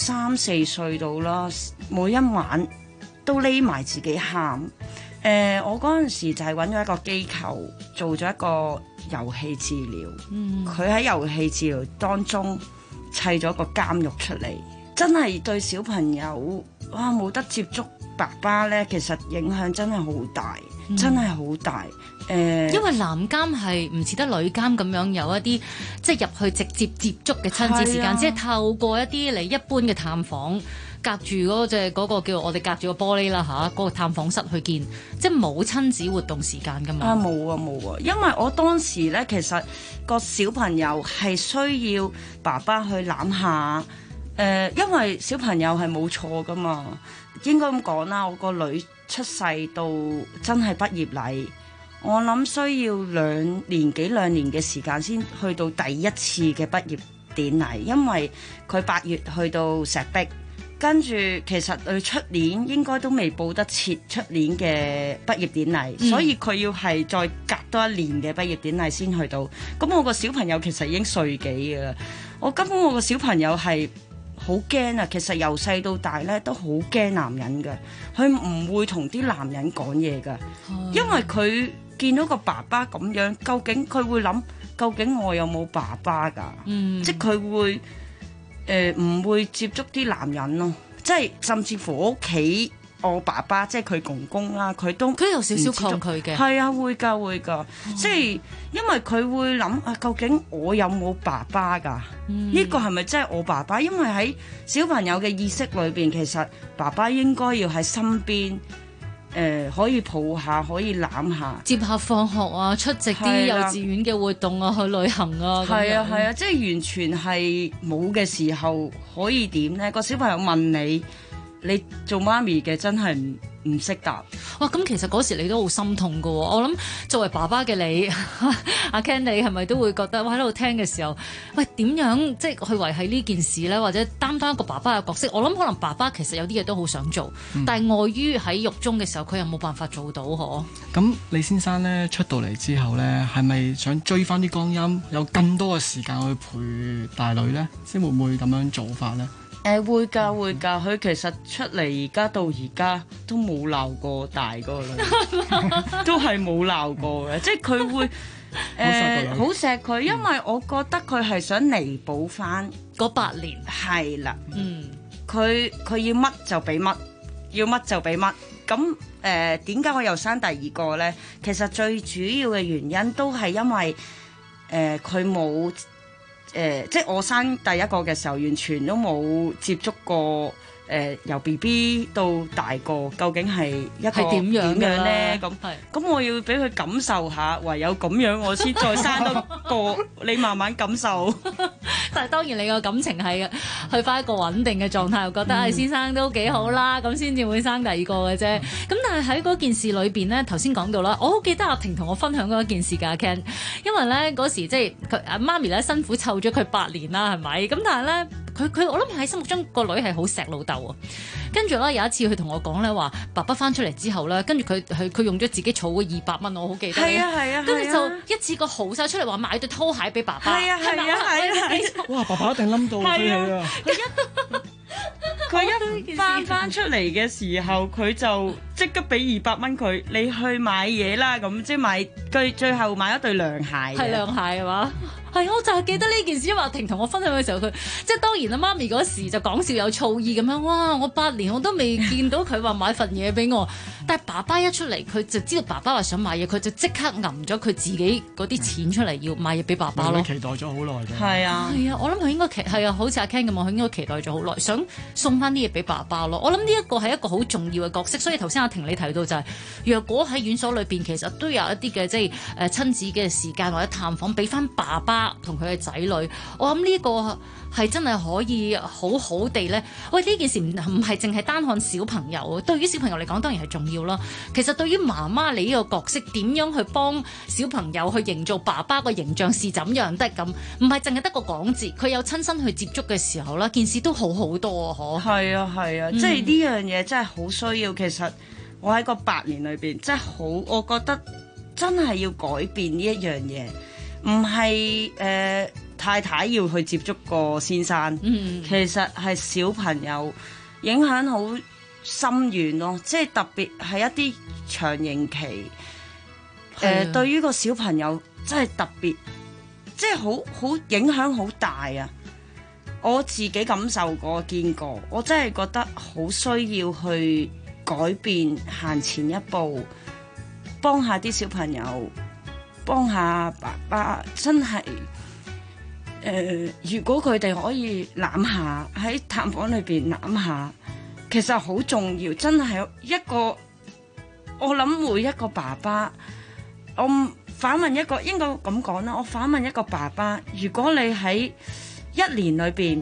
3、4歲到啦，每一晚都匿埋自己喊。我嗰陣時就係揾咗一個機構做咗一個遊戲治療。佢喺遊戲治療當中砌咗個監獄出嚟。真係對小朋友哇冇得接觸爸爸呢，其實影響真係好大，真係好大。 因為男監係唔似得女監咁樣有一啲即係入去直接接觸嘅親子時間，只係透過一啲你一般嘅探訪，隔住嗰個叫我哋隔住個玻璃啦嚇，嗰個探訪室去見，即係冇親子活動時間㗎嘛。 冇啊，因為我當時呢，其實個小朋友係需要爸爸去攬下。因為小朋友係冇錯噶嘛，應該咁講啦。我個女出世到真係畢業禮，我諗需要2年嘅時間先去到第一次嘅畢業典禮，因為佢8月去到石壁，跟住其實佢出年應該都未報得切出年嘅畢業典禮，所以佢要係再隔多1年嘅畢業典禮先去到。咁我個小朋友其實已經歲幾㗎啦，我根本我個小朋友係好驚啊！其實由細到大咧都好驚男人嘅，佢唔會同啲男人講嘢㗎，因為佢見到個爸爸咁樣，究竟佢會諗，究竟我有冇爸爸㗎？即係佢會唔會接觸啲男人咯？即係甚至乎屋企我爸爸即係佢公公啦，佢有少少抗拒嘅。 係啊，會㗎，即係因為佢會諗啊，究竟我有冇爸爸㗎？呢個係咪真係我爸爸？因為喺小朋友嘅意識裏邊，其實爸爸應該要喺身邊，可以抱下，可以攬下， 接下放學啊，出席啲幼稚園嘅活動啊，去旅行啊。 係啊，即係完全係冇嘅時候，可以點呢？個小朋友問你做媽咪嘅真係唔識答。 哇！咁其實嗰時你都好心痛㗎喎。我諗作為爸爸嘅你，阿 Ken 你係咪都會覺得喺度聽嘅時候，喂點樣即係去維繫呢件事咧？或者擔當一個爸爸嘅角色？我諗可能爸爸其實有啲嘢都好想做，但係礙於喺獄中嘅時候，佢又冇辦法做到嗬。 咁李先生咧出到嚟之後咧，係咪想追翻啲光陰，有更多嘅時間去陪大女咧？先會唔會咁樣做法咧？ 會㗎，佢其實出嚟而家到而家都冇鬧過大個女，都係冇鬧過嘅，即係佢會好錫佢，因為我覺得佢係想彌補翻嗰8年。 係啦，佢要乜就俾乜，要乜就俾乜。咁點解我又生第2個呢？其實最主要嘅原因都係因為佢冇。即係我生第1個嘅時候，完全都冇接觸過由 BB 到大個，究竟係一個點樣咧？咁我要俾佢感受下，唯有咁樣我先再生多個，你慢慢感受。 但係當然你個感情係去翻一個穩定嘅狀態，又覺得先生都幾好啦，咁先至會生第2個嘅啫。咁但係喺嗰件事裏邊咧，頭先講到啦，我好記得阿婷同我分享過一件事㗎，阿 Ken，因為咧嗰時即係佢阿媽咪咧辛苦湊咗佢8年啦，係咪？咁但係咧。佢我諗喺心目中個女係好錫老豆啊，跟住咧有一次佢同我講咧話，爸爸翻出嚟之後咧，跟住佢用咗自己儲嘅200蚊，我好記得。係啊，跟住就一次過豪晒出嚟話買對拖鞋俾爸爸。係啊。 哇！爸爸一定冧到佢啊！ 佢一翻出嚟嘅時候，佢就即刻俾200蚊佢，你去買嘢啦，咁即係買佢最後買一對涼鞋。係涼鞋係嘛？係，我就係記得呢件事，因為阿婷同我分享嘅時候，佢即係當然啦，媽咪嗰時就講笑有醋意咁樣，哇！我8年我都未見到佢話買份嘢俾我，但係爸爸一出嚟，佢就知道爸爸話想買嘢，佢就即刻揞咗佢自己嗰啲錢出嚟要買嘢俾爸爸咯。 期待咗好耐嘅。 係啊， 我諗佢應該係啊，好似阿 Ken 咁，佢應該期待咗好耐，想送翻啲嘢俾爸爸咯。我諗呢一個係一個好重要嘅角色，所以頭先阿婷你提到就係，若果喺院所裏邊其實都有一啲嘅即係親子嘅時間或者探訪，俾翻爸爸。 爸同佢嘅仔女，我諗呢個係真係可以好好地咧。喂，呢件事唔係淨係單看小朋友，對於小朋友嚟講當然係重要啦。其實對於媽媽你呢個角色，點樣去幫小朋友去營造爸爸個形象是怎樣的咁，唔係淨係得個講字，佢有親身去接觸嘅時候啦，件事都好好多啊！嗬， 係啊係啊，即係呢樣嘢真係好需要。其實我喺個8年裏邊，真係好，我覺得真係要改變呢一樣嘢，唔係太太要去接觸個先生，其實係小朋友影響好深遠咯，即係特別係一啲長刑期，對於個小朋友真係特別，即係好影響好大啊！我自己感受過見過，我真係覺得好需要去改變，行前一步，幫下啲小朋友，幫下爸爸，真係。如果佢哋可以攬下喺探訪裏邊攬下，其實好重要，真係一個。我諗每一個爸爸，我反問一個，應該咁講啦。我反問一個爸爸，如果你喺1年裏邊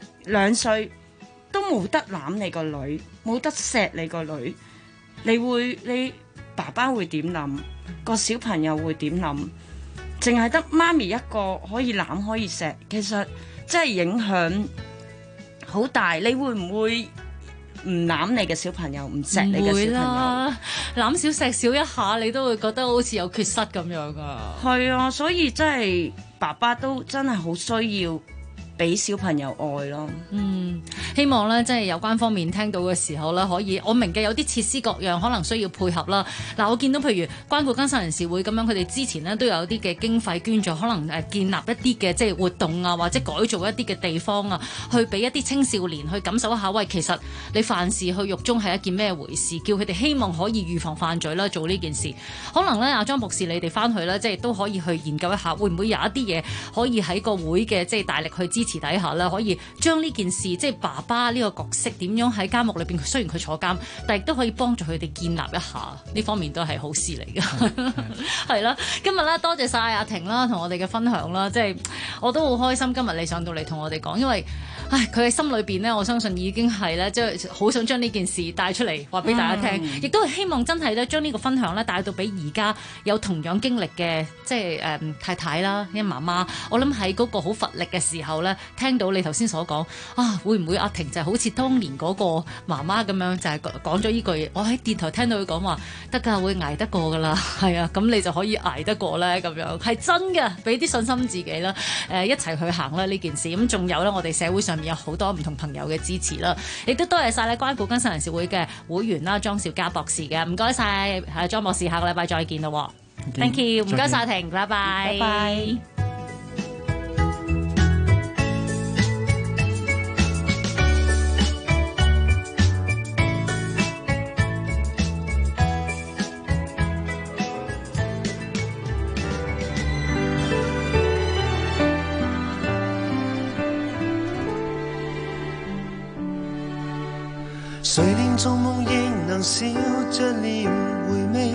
2歲都冇得攬你個女，冇得錫你個女，你爸爸會點諗？個小朋友會點諗？淨係得媽咪一個可以攬可以錫，其實真係影響好大。你會唔會唔攬你嘅小朋友，唔錫你嘅小朋友？唔會啦， 攬少錫少一下，你都會覺得好似有缺失咁樣噶。係啊，所以真係爸爸都真係好需要俾小朋友愛咯。 希望咧，即係有關方面聽到嘅時候咧，可以，我明嘅有啲設施各樣可能需要配合啦。嗱，我見到譬如關顧更生人士會咁樣，佢哋之前呢都有啲嘅經費捐助，可能建立一啲嘅即係活動啊，或者改造一啲嘅地方啊，去俾一啲青少年去感受一下，喂，其實你犯事去獄中係一件咩回事？叫佢哋希望可以預防犯罪啦，做呢件事。可能咧，阿莊博士你哋翻去咧，即係都可以去研究一下，會唔會有一啲嘢可以喺個會嘅即係大力去支持底下咧，可以將呢件事即係爸爸呢個角色點樣喺監獄裏邊，雖然佢坐監，但係亦都可以幫助佢哋建立一下，呢方面都係好事嚟嘅。係啦，今日咧多謝晒阿婷啦，同我哋嘅分享啦，即係我都好開心今日你上到嚟同我哋講，因為佢喺心裏邊咧，我相信已經係咧，即係好想將呢件事帶出嚟話俾大家聽，亦都係希望真係咧將呢個分享咧帶到俾而家有同樣經歷嘅即係太太啦，因為媽媽，我諗喺嗰個好乏力嘅時候咧，聽到你頭先所講會唔會阿婷就係好似當年嗰個媽媽咁樣，就係講咗呢句，我喺電台聽到佢講話得㗎，會捱得過㗎啦，係啊，咁你就可以捱得過咧，咁樣係真嘅，俾啲信心自己啦，一齊去行啦呢件事。咁仲有咧，我哋社會上面有好多唔同朋友嘅支持啦，亦都多謝晒咧關顧更生人士會嘅會員啦，莊兆嘉博士嘅，唔該晒，莊博士，下個禮拜再見咯。Thank you， 唔該晒婷，拜拜。拜拜。 誰連做夢亦能笑着臉回味，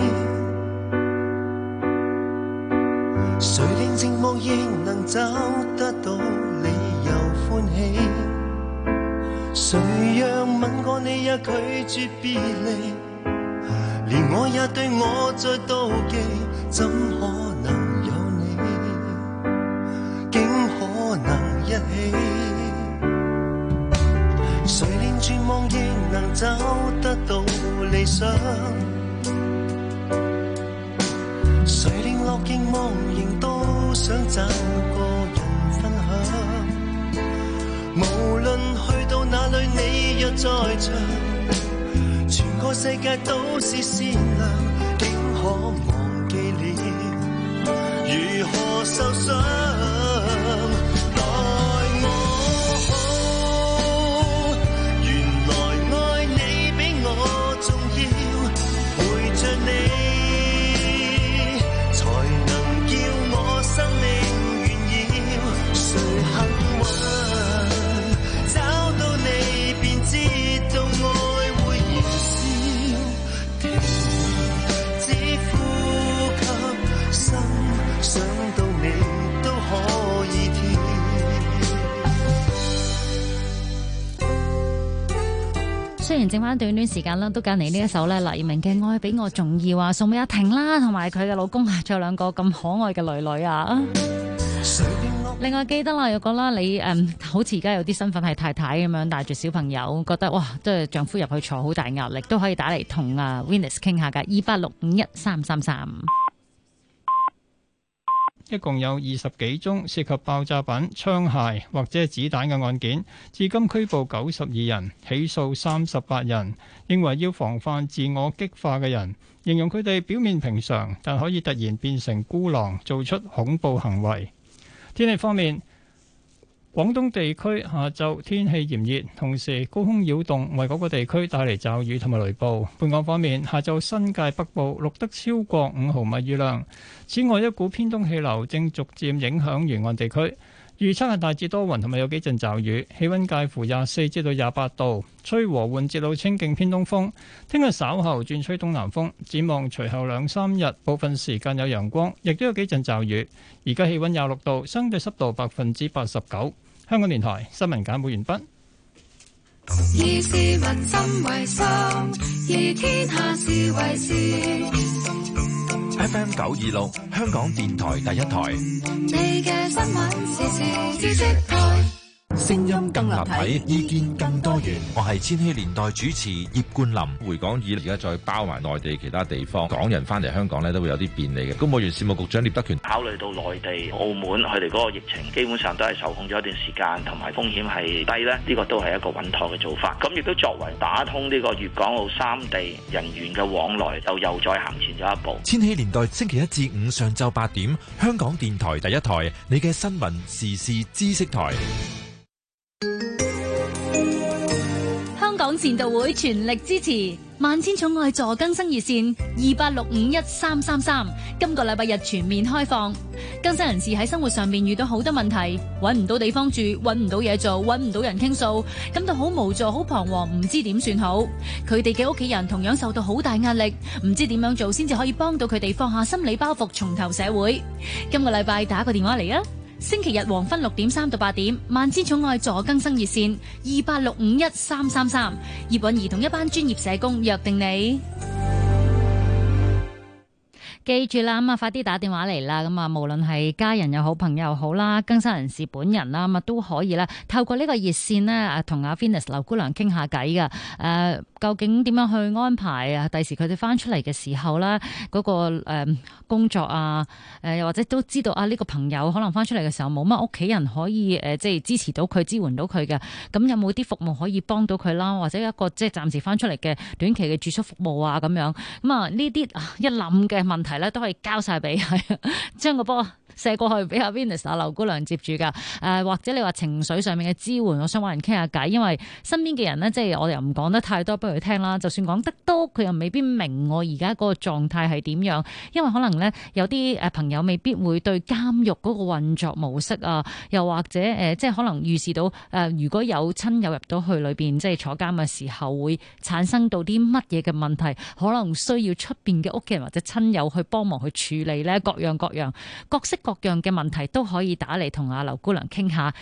誰連寂寞亦能找得到理由歡喜，誰讓吻過你也拒絕別離，連我也對我在妒忌，怎可能有你，竟可能一起，誰連絕望亦能找得到理想，誰連樂極忘形都想找個人分享，無論去到哪裏你若在場，全個世界都是善良，竟可忘記了如何受傷，想到你都可雖然剩翻短短時間啦，都揀嚟呢一首咧黎明嘅《愛比我重要》啊，送俾阿婷啦，同埋佢嘅老公啊，仲有兩個咁可愛嘅女女啊。另外記得啦，如果啦你好似而家有啲身份係太太咁樣帶住小朋友，覺得哇，即係丈夫入去坐好大壓力，都可以打嚟同啊 Venus 傾下㗎，28613333。 一共有20幾宗涉及爆炸品、槍械或者子彈嘅案件，至今拘捕92人，起訴38人。認為要防範自我激化嘅人，形容佢哋表面平常，但可以突然變成孤狼，做出恐怖行為。天氣方面，廣東地區下晝天氣炎熱，同時高空擾動為嗰個地區帶嚟驟雨同埋雷暴。本港方面，下晝新界北部錄得超過5毫米雨量。此外，一股偏東氣流正逐漸影響沿岸地區，預測係大致多雲同埋有幾陣驟雨，氣溫介乎24至到28度，吹和緩至到清勁偏東風。聽日稍後轉吹東南風，展望隨後2-3日部分時間有陽光，亦都有幾陣驟雨。而家氣溫26度，相對濕度89%。香港電台新聞簡報完畢。 以市民心為心，以天下事為事。 FM 926，香港電台第一台。 你嘅新聞時事知識台。 聲音更立體，意見更多元。我係千禧年代主持葉冠霖。 回港易而家再包埋內地其他地方，港人翻嚟香港呢都會有啲便利嘅。公務員事務局長聶德權考慮到內地、澳門佢哋嗰個疫情基本上都係受控咗一段時間，同埋風險係低呢，呢個都係一個穩妥嘅做法。咁亦都作為打通呢個粵港澳三地人員嘅往來，又再行前咗一步。 千禧年代星期一至五上晝8點，香港電台第一台，你嘅新聞時事知識台。 香港善道會全力支持萬千寵愛助更生熱線28651333，今個禮拜日全面開放。更生人士喺生活上面遇到好多問題，揾唔到地方住，揾唔到嘢做，揾唔到人傾訴，感到好無助、好彷徨，唔知點算好。佢哋嘅屋企人同樣受到好大壓力，唔知點樣做先至可以幫到佢哋放下心理包袱，重投社會。今個禮拜打個電話嚟啊！星期日黃昏6點3到8點，萬千寵愛助更生熱線28651333，葉韻兒同一班專業社工約定你。 記住啦，咁啊，快啲打電話嚟啦！咁啊，無論係家人又好，朋友又好啦，更生人士本人啦，咁啊都可以啦。透過呢個熱線呢，同阿 Venus 劉姑娘傾下偈㗎。究竟點樣去安排啊？第時佢哋翻出嚟嘅時候啦，嗰個工作啊，又或者都知道啊，呢個朋友可能翻出嚟嘅時候冇乜屋企人可以即係支持到佢、支援到佢嘅。咁有冇啲服務可以幫到佢啦？或者一個即係暫時翻出嚟嘅短期嘅住宿服務啊咁樣。咁啊，呢啲一諗嘅問題咧，都可以交晒俾將個波射過去俾阿 Venus 劉姑娘接住噶。或者你話情緒上面嘅支援，我想揾人傾下偈，因為身邊嘅人呢，即係我哋又唔講得太多，不如佢聽啦。就算講得多，佢又未必明我而家嗰個狀態係點樣，因為可能呢，有啲朋友未必會對監獄嗰個運作模式啊，又或者即係可能預示到如果有親友入到去裏邊，即係坐監嘅時候會產生到啲乜嘢嘅問題，可能需要出邊嘅屋企人或者親友去幫忙去處理呢，各樣各式各樣嘅問題都可以打嚟同阿劉姑娘傾下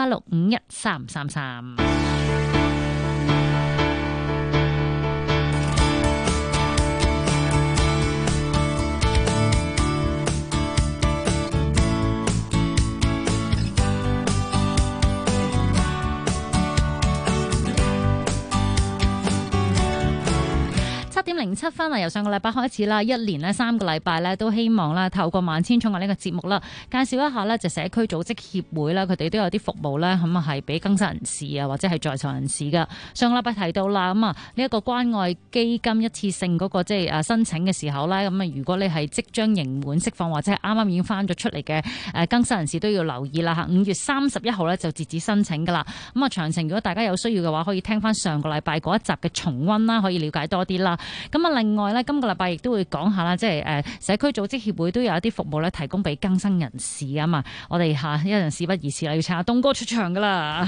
，28651333。7:07啊！由上個禮拜開始啦，一連呢3個禮拜呢都希望啦，透過萬千寵愛呢個節目啦，介紹一下呢就社區組織協會啦，佢哋都有啲服務呢，咁啊係俾更生人士啊或者係在囚人士噶。上個禮拜提到啦，咁啊呢一個關愛基金一次性嗰個即係申請嘅時候呢，咁啊如果你係即將刑滿釋放或者係啱啱已經翻咗出嚟嘅更生人士都要留意啦嚇。5月31號呢就截止申請噶啦。咁啊詳情如果大家有需要嘅話，可以聽翻上個禮拜嗰一集嘅重溫啦，可以了解多啲啦。咁啊，另外咧，今個禮拜亦都會講下啦，即係社區組織協會都有一啲服務咧，提供俾更生人士啊嘛。我哋一陣事不宜遲啦，要請阿東哥出場噶啦。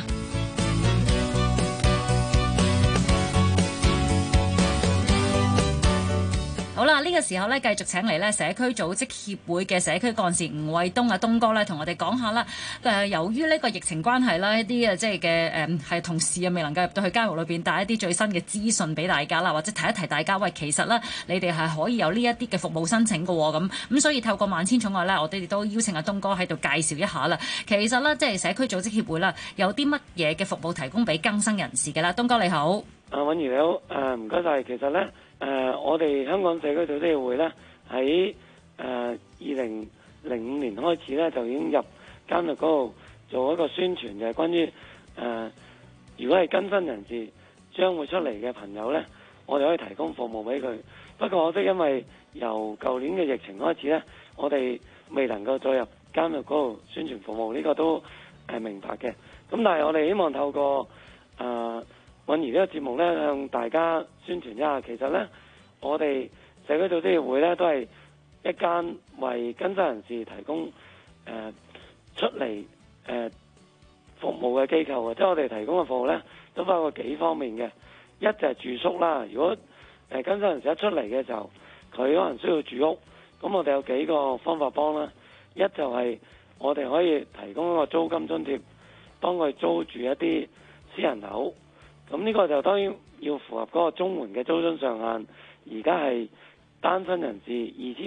好好啦，呢個時候咧繼續請嚟咧社區組織協會嘅社區幹事吳衛東啊，東哥咧同我哋講下啦。由於呢個疫情關係啦，一啲即係嘅係同事啊未能夠入到去監獄裏邊帶一啲最新嘅資訊俾大家啦，或者提一提大家，喂，其實咧你哋係可以有呢一啲嘅服務申請嘅喎，咁所以透過萬千寵愛咧，我哋亦都邀請阿東哥喺度介紹一下啦。其實咧即係社區組織協會啦，有啲乜嘢嘅服務提供俾更生人士嘅啦。東哥你好。 允如你好，唔該晒。其實咧，我哋香港社區組織協會咧喺2005年開始咧就已經入監獄嗰度做一個宣傳，就係關於如果係更生人士將會出嚟嘅朋友咧，我哋可以提供服務俾佢。不過可惜因為由舊年嘅疫情開始咧，我哋未能夠再入監獄嗰度宣傳服務，呢個都係明白嘅。咁但係我哋希望透過允兒呢個節目咧，向大家宣傳一下。其實咧，我哋社區組織協會咧都係一間為更生人士提供出嚟服務嘅機構嘅，即係我哋提供嘅服務咧都包括幾方面嘅。一就係住宿啦，如果更生人士一出嚟嘅時候，佢可能需要住屋，咁我哋有幾個方法幫啦。一就係我哋可以提供一個租金津貼，幫佢租住一啲私人樓。咁呢個就當然要符合嗰個綜援嘅租金上限，而家係單身人士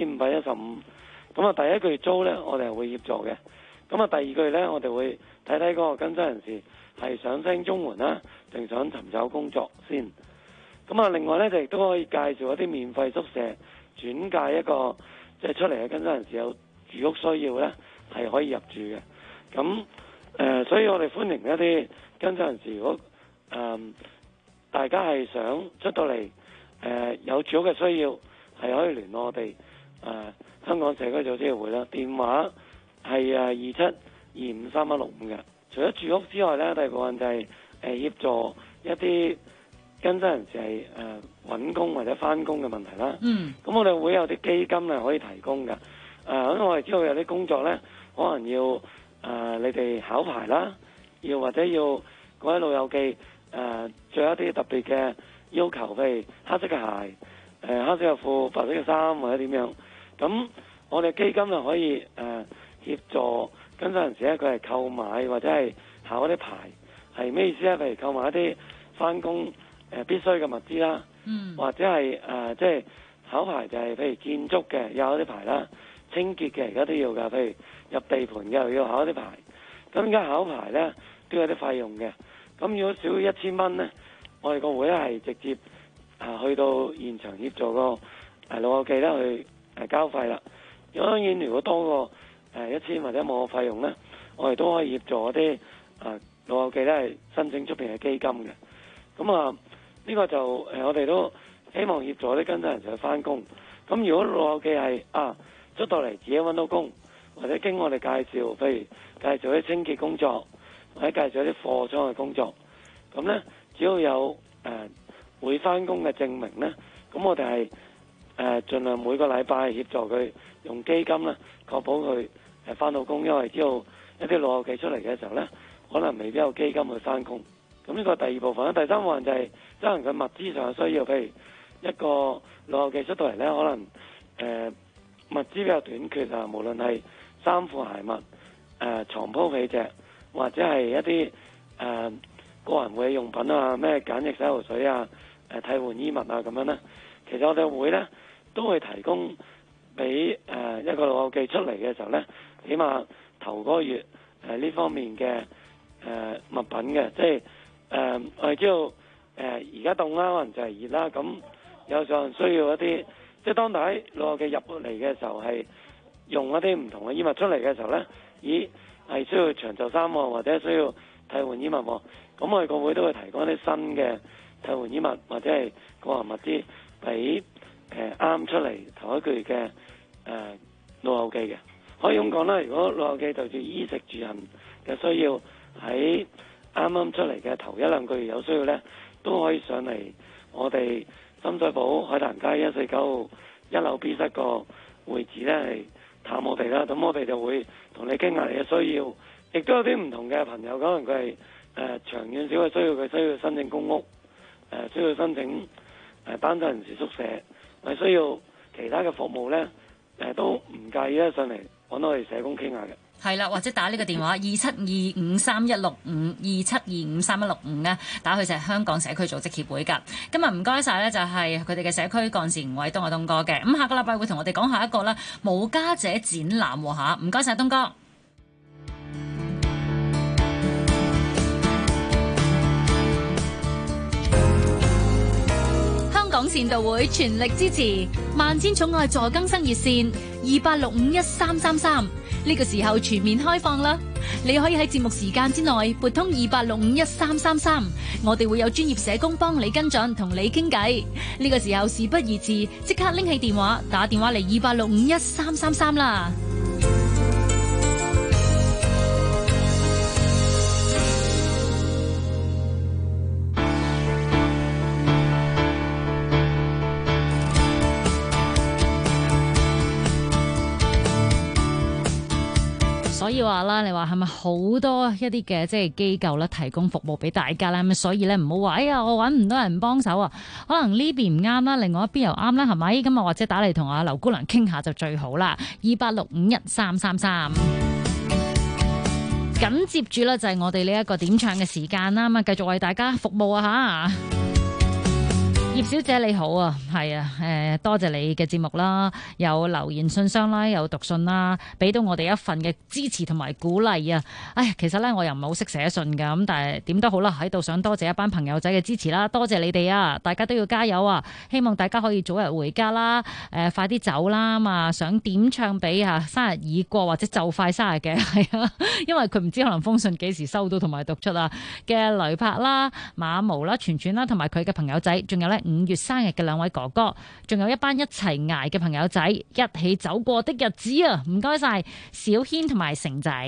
2515。咁啊，第一個月租呢，我哋係會協助嘅。咁啊，第二個月呢，我哋會睇睇嗰個更生人士係想升綜援啦，定想尋找工作先。咁啊，另外呢，就亦都可以介紹一啲免費宿舍，轉介一個即係出嚟嘅更生人士有住屋需要呢，係可以入住嘅。咁所以我哋歡迎一啲更生人士，如果大家係想出到嚟有住屋嘅需要，係可以聯絡我哋香港社區組織協會啦。電話係27253165嘅。除咗住屋之外呢，第二部分就係協助一啲更生人士係揾工或者返工嘅問題啦。咁我哋會有啲基金係可以提供嘅。因為我哋知道有啲工作呢，可能要你哋考牌啦，或者要各位老友記着一啲特別嘅要求，譬如黑色嘅鞋、黑色嘅褲、白色嘅衫或者點樣。咁我哋基金就可以協助更生人士咧，佢係購買或者係考一啲牌，係咩意思咧？譬如購買一啲返工必須嘅物資啦，或者係即係考牌就係譬如建築嘅有一啲牌啦，清潔嘅而家都要㗎，譬如入地盤嘅又要考一啲牌。咁而家考牌咧都有啲費用嘅。咁如果少於1000蚊咧，我哋個會咧係直接去到現場協助個老友記咧去交費啦。當然如果多過1000或者冇個費用咧，我哋都可以協助啲老友記咧係申請出邊嘅基金嘅。咁呢個就我哋都希望協助啲更生人士去返工。咁如果老友記係出到嚟自己揾到工，或者經我哋介紹，譬如介紹啲清潔工作，或者介紹啲貨倉嘅工作，咁呢，只要有會返工嘅證明呢，咁我哋係盡量每個禮拜協助佢用基金呢，確保佢返到工。因為知道一啲老友記出嚟嘅時候呢，可能未必有基金去返工。咁呢個第二部分啦，第三部分就係可能佢物資上嘅需要，譬如一個老友記出到嚟呢，可能物資比較短缺啊，無論係衫褲鞋襪、床鋪被席，或者係一啲個人會用品啊，咩梘液洗頭水啊、替換衣物啊咁樣呢。其實我哋會呢都會提供俾一個老友記出嚟嘅時候呢，起碼頭個月呢方面嘅物品嘅，即係我哋知道而家凍啦，可能就係熱啦，咁有時候需要一啲。即係當大家老友記入嚟嘅時候，係用一啲唔同嘅衣物出嚟嘅時候呢，係需要長袖衫或者需要替換衣物喎。咁我哋個會都會提供一啲新嘅替換衣物或者係個人物資俾啱出嚟頭一個月嘅老友記嘅。可以咁講啦，如果老友記就住衣食住行嘅需要喺啱啱出嚟嘅頭1-2個月有需要呢，都可以上嚟我哋深水埗海壇街149號1樓 B 室個會址呢，係探我哋啦。咁我哋就會同你傾下你嘅需要，亦都有啲唔同嘅朋友，可能佢係長遠少嘅需要，佢需要申請公屋，需要申請單身人士宿舍，係需要其他嘅服務咧，都唔介意咧上嚟揾我哋社工傾下嘅。 係啦，或者打呢個電話2725316527253165咧，打去就係香港社區組織協會㗎。今日唔該晒咧，就係佢哋嘅社區幹事吳衛東東哥嘅。咁下個禮拜會同我哋講下一個咧無家者展覽喎嚇。唔該晒東哥。香港善道會全力支持萬千寵愛助更生熱線28651333，呢個時候全面開放啦！你可以喺節目時間之內撥通28651333，我哋會有專業社工幫你跟進，同你傾偈。呢個時候事不宜遲，即刻拎起電話打電話嚟28651333啦！所以話啦，你話係咪好多一啲嘅即係機構咧提供服務俾大家咧？咁所以咧唔好話，哎呀我揾唔到人幫手啊，可能呢邊唔啱啦，另外一邊又啱啦，係咪？咁啊或者打嚟同阿劉姑娘傾下就最好啦。28651333。緊接住咧就係我哋呢一個點唱嘅時間啦，咁啊繼續為大家服務啊嚇。葉小姐你好啊，係啊，多謝你嘅節目啦，有留言信箱啦，有讀信啦，俾到我哋一份嘅支持同埋鼓勵啊！唉，其實咧我又唔係好識寫信噶，咁但係點都好啦，喺度想多謝一班朋友仔嘅支持啦，多謝你哋啊！大家都要加油啊！希望大家可以早日回家啦，快啲走啦嘛！想點唱俾生日已過或者就快生日嘅係啊，因為佢唔知可能封信幾時收到同埋讀出啊嘅雷柏啦、馬毛啦、全全啦，同埋佢嘅朋友仔，仲有咧5月生日嘅2位哥哥，仲有一班一齊捱嘅朋友仔，一起走過的日子啊！唔該晒小軒同埋成仔。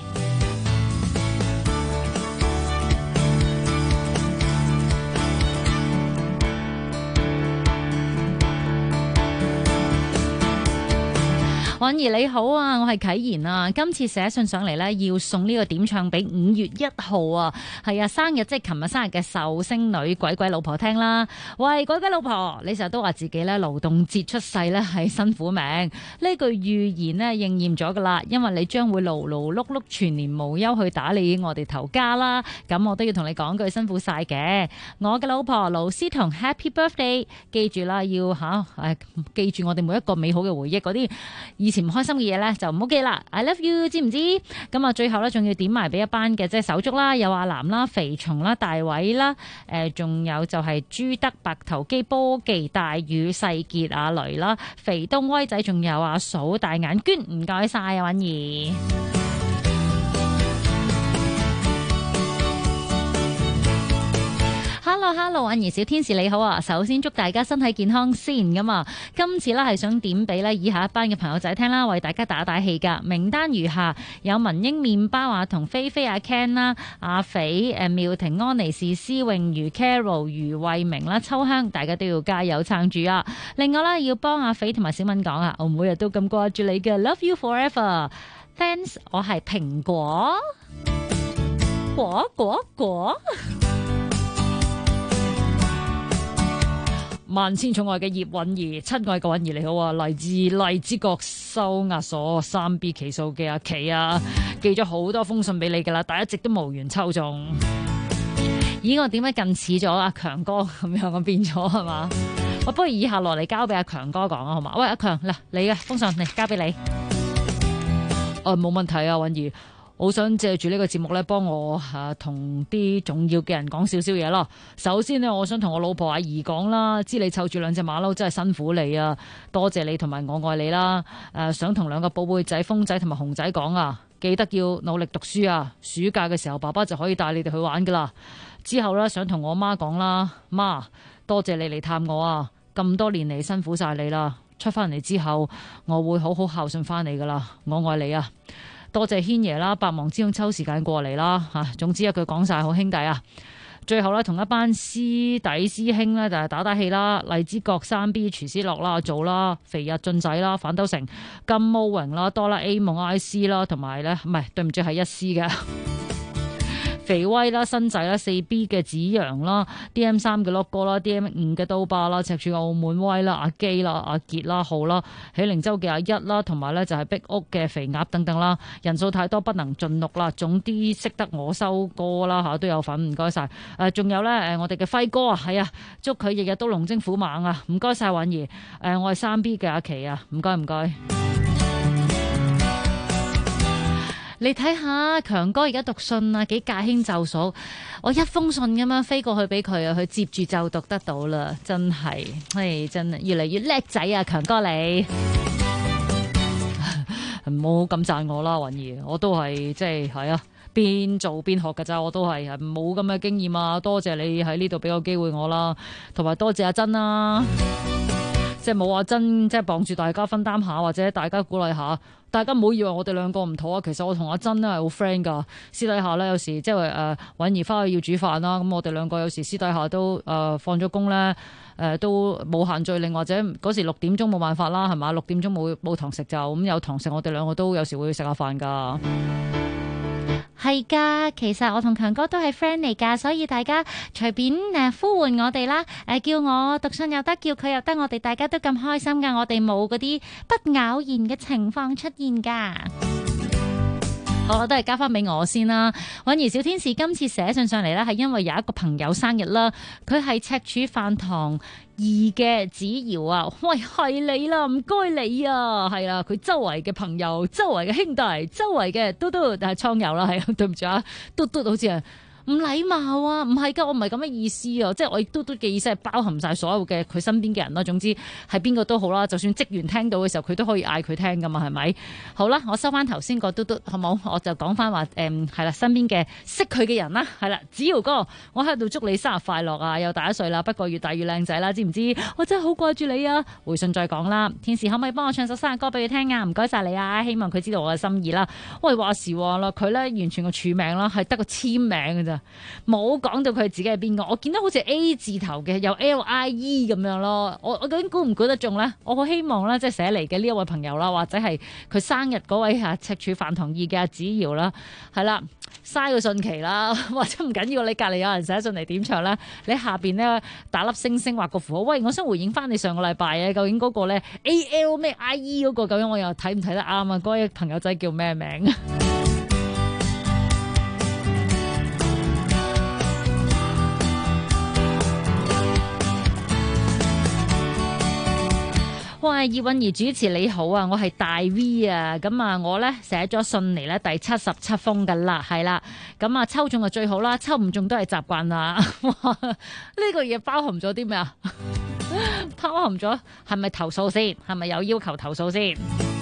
婉兒你好啊，我係啟賢啊，今次寫信上嚟呢，要送呢個點唱俾5月1號啊，係啊生日即係琴日生日嘅壽星女鬼鬼老婆聽啦。喂，鬼鬼老婆，你成日都話自己呢勞動節出世呢係辛苦命，呢句預言呢應驗咗噶啦，因為你將會勞勞碌碌全年無休去打理我哋頭家啦。咁我都要同你講句辛苦晒嘅，我嘅老婆勞思彤 Happy Birthday， 記住啦，要記住我哋每一個美好嘅回憶，嗰啲以前唔開心嘅嘢咧就唔好記啦。I love you， 知唔知？咁啊，最後咧仲要點埋俾一班嘅即係手足啦，有阿南啦、肥蟲啦、大偉啦，仲有就係朱德、白頭肌、波記、大宇、世傑、阿雷啦、肥東威仔，仲有阿嫂、大眼娟，唔該晒啊，婉兒。Hello， 婉兒小天使你好啊！首先祝大家身體健康先咁啊！今次咧係想點俾咧以下一班嘅朋友仔聽啦，為大家打打氣噶。名單如下：有文英麵包啊、同菲菲、阿 Ken 啦、阿肥、妙婷、安妮士、施詠如、Carol、余慧明啦、秋香，大家都要加油撐住啊！另外咧要幫阿肥同埋小敏講啊，我每日都咁掛住你嘅 ，Love you forever，Thanks， 我係蘋果，果。萬千寵愛嘅葉韻儀，親愛嘅韻儀你好啊！嚟自荔枝角收押所3B 期數嘅阿琪啊，寄咗好多封信俾你噶啦，但係一直都無緣抽中。咦，我點解近似咗阿強哥咁樣咁變咗係嘛？我不如以下落嚟交俾阿強哥講啊，好嘛？喂，阿強嗱，你嘅封信嚟交俾你。冇問題啊，韻儀。好想借住呢個節目咧，幫我同啲重要嘅人講少少嘢咯。首先呢，我想同我老婆阿姨講啦，知你湊住2隻馬騮真係辛苦你啊，多謝你同埋我愛你啦。想同2個寶貝仔風仔同埋熊仔講啊，記得要努力讀書啊。暑假嘅時候，爸爸就可以帶你哋去玩噶啦。之後咧，想同我媽講啦，媽，多謝你嚟探我啊，咁多年嚟辛苦晒你啦。出翻嚟之後，我會好好孝順翻你噶啦，我愛你啊。多謝軒爺啦，百忙之中抽時間過嚟啦嚇。總之一句講晒，好兄弟啊！最後咧，同一班師弟師兄咧就係打打氣啦。荔枝角3B 廚師樂啦、阿祖啦、肥日俊仔啦、反斗城金毛榮啦、多啦 A 夢 IC 啦，同埋咧唔係對唔住係1C 嘅肥威啦、新仔啦、4B 嘅子陽啦、DM3 嘅 lock 哥啦、DM5 嘅刀疤啦、赤柱澳門威啦、阿基啦、阿傑啦、浩啦、喜靈洲嘅阿一啦，同埋咧就係壁屋嘅肥鴨等等啦。人數太多不能盡錄啦，總啲識得我收歌啦嚇都有份，唔該晒。仲有咧我哋嘅輝哥啊，係啊，祝佢日日都龍精虎猛啊！唔該晒允兒。我係3B 嘅阿琪啊，唔該唔該。你睇下強哥而家讀信啊，幾駕輕就熟，我一封信咁樣飛過去俾佢啊，佢接住就讀得到啦，真係，真係越嚟越叻仔啊，強哥你，唔好咁讚我啦，允兒，我都係即係啊，邊做邊學㗎咋，我都係冇咁嘅經驗啊，多謝你喺呢度俾個機會我啦，同埋多謝阿珍啦。即係冇話真，即係綁住大家分擔下，或者大家鼓勵下，大家唔好以為我哋兩個唔妥啊！其實我同阿珍咧係好 friend 噶，私底下咧有時即係允兒翻去要煮飯啦，咁我哋兩個有時私底下都放咗工咧都冇限聚令，或者嗰時6點鐘冇辦法啦，係嘛？6點鐘冇堂食就咁有堂食，我哋兩個都有時會食下飯噶。係噶，其實我同強哥都係 friend 嚟噶，所以大家隨便呼喚我哋啦，叫我讀信又得，叫佢又得，我哋大家都咁開心噶，我哋冇嗰啲不咬言嘅情況出現噶。好啦，都係交翻俾我先啦。允兒小天使今次寫信上嚟咧，係因為有一個朋友生日啦，佢係赤柱飯堂2嘅子瑤啊，喂，係你啦，唔該你啊，係啦，佢周圍嘅朋友、周圍嘅兄弟、周圍嘅嘟嘟，但係倉友啦，係對唔住啊，嘟嘟好似係唔禮貌啊，唔係噶，我唔係咁嘅意思啊，即係我嘟嘟嘅意思係包含晒所有嘅佢身邊嘅人啦，總之係邊個都好啦，就算職員聽到嘅時候，佢都可以嗌佢聽噶嘛，係咪？好啦，我收翻頭先個嘟嘟，好冇？我就講翻話係啦，身邊嘅識佢嘅人啦，係啦，子瑤哥，我喺度祝你生日快樂啊，又大1歲啦，不過越大越靚仔啦，知唔知？我真係好掛住你啊！回信再講啦，天使可唔可以幫我唱首生日歌俾佢聽啊？唔該晒你啊，希望佢知道我嘅心意啦。喂，話時話啦，佢咧完全個署名啦係得個簽名嘅咋。冇講到佢自己係邊個，我見到好似 A 字頭嘅，有 LIE 咁樣咯。我究竟估唔估得中咧？我好希望咧，即係寫嚟嘅呢一位朋友啦，或者係佢生日嗰位赤柱飯堂2嘅阿子瑤啦，係啦，嘥個信期啦，或者唔緊要，你隔離有人寫信嚟點唱啦，你下邊咧打粒星星畫個符號。喂，我想回應翻你上個禮拜嘅，究竟嗰個咧 AL 咩 IE 嗰個，究竟我又睇唔睇得啱啊？嗰位朋友仔叫咩名？喂，葉韻儀主持你好啊，我係大 V 啊，咁啊我咧寫咗信嚟咧第77封噶啦，係啦，咁啊抽中就最好啦，抽唔中都係習慣啦。哇，呢個嘢包含咗啲咩啊？包含咗係咪投訴先？係咪有要求投訴先？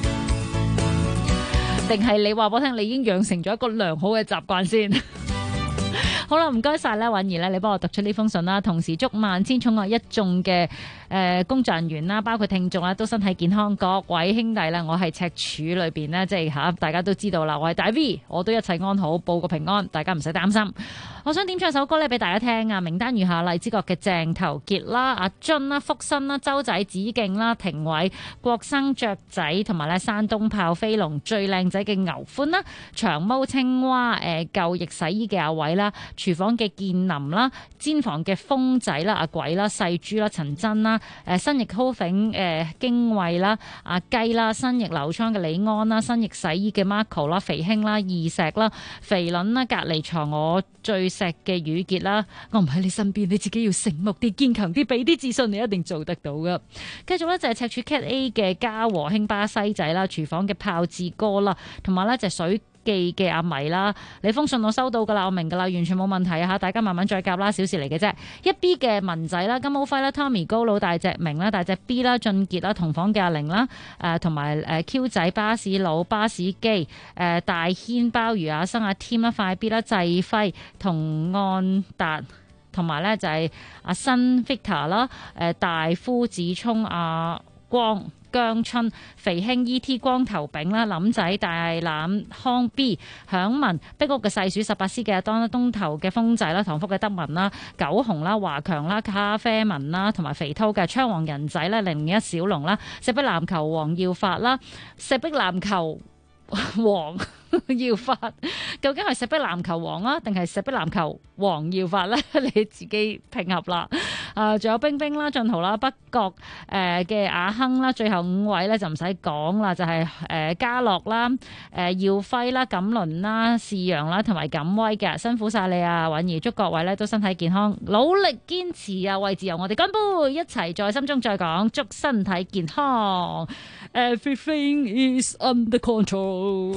定係你話我聽，你已經養成咗一個良好嘅習慣先？好啦，唔該晒咧，允兒咧，你幫我讀出呢封信啦。同時祝萬千寵愛一眾嘅工作人員啦，包括聽眾啦，都身體健康。各位兄弟啦，我係赤柱裏邊呢，即係吓，大家都知道啦。我係大 V，我都一切安好，報個平安，大家唔使擔心。我想點唱首歌咧俾大家聽啊！名單如下：荔枝角嘅鄭頭傑啦、阿津啦、福新啦、周仔、子敬啦、廷偉、國生雀仔，同埋咧山東炮飛龍最靚仔嘅牛歡啦、長毛青蛙、舊翼洗衣嘅阿偉啦、廚房嘅建林啦、煎房嘅風仔啦、阿鬼啦、細豬啦、陳真啦、新翼 Holding 經緯啦、阿雞啦、新翼劉倉嘅李安啦、新翼洗衣嘅 Marco 啦、肥興啦、二石啦、肥倫啦、隔離床我最錫嘅宇傑啦，我唔喺你身邊，你自己要醒目啲、堅強啲，俾啲自信，你一定做得到噶。繼續咧就係赤柱 Cat A 嘅嘉和興巴西仔啦，廚房嘅炮志哥啦，同埋咧就水記嘅阿米啦。你封信我收到噶啦，我明噶啦，完全冇問題啊吓，大家慢慢再夾啦，小事嚟嘅啫。一 B 嘅文仔啦，金毛輝啦 ，Tommy 高佬大隻明啦，大隻 B 啦，俊傑啦，同房嘅阿玲啦，同埋Q 仔巴士佬巴士基，大軒鮑魚阿生阿添啦，快 B 啦，濟輝同安達。同埋咧就係阿新 Victor 啦，大夫子聰阿光姜春肥興 E.T 光頭炳啦，林仔大欖康 B 響文壁屋嘅細鼠18C 嘅當東頭嘅風仔啦，唐福嘅德文啦，九雄啦，華強啦，咖啡文啦，同埋肥濤嘅昌王人仔啦，001小龍啦，石壁籃球黃耀發啦，石壁籃球黃耀發， 究竟係石壁籃球王啊，定係石壁籃球王耀發咧？你自己拼合啦。仲有冰冰啦、俊豪啦、北角嘅阿亨啦，最後5位咧就唔使講啦，就係嘉樂啦、耀輝啦、錦麟啦、士陽啦同埋錦威嘅，辛苦晒你啊，允兒，祝各位咧都身體健康，努力堅持啊，為自由我哋乾杯，一齊在心中再講，祝身體健康 ，Everything is under control。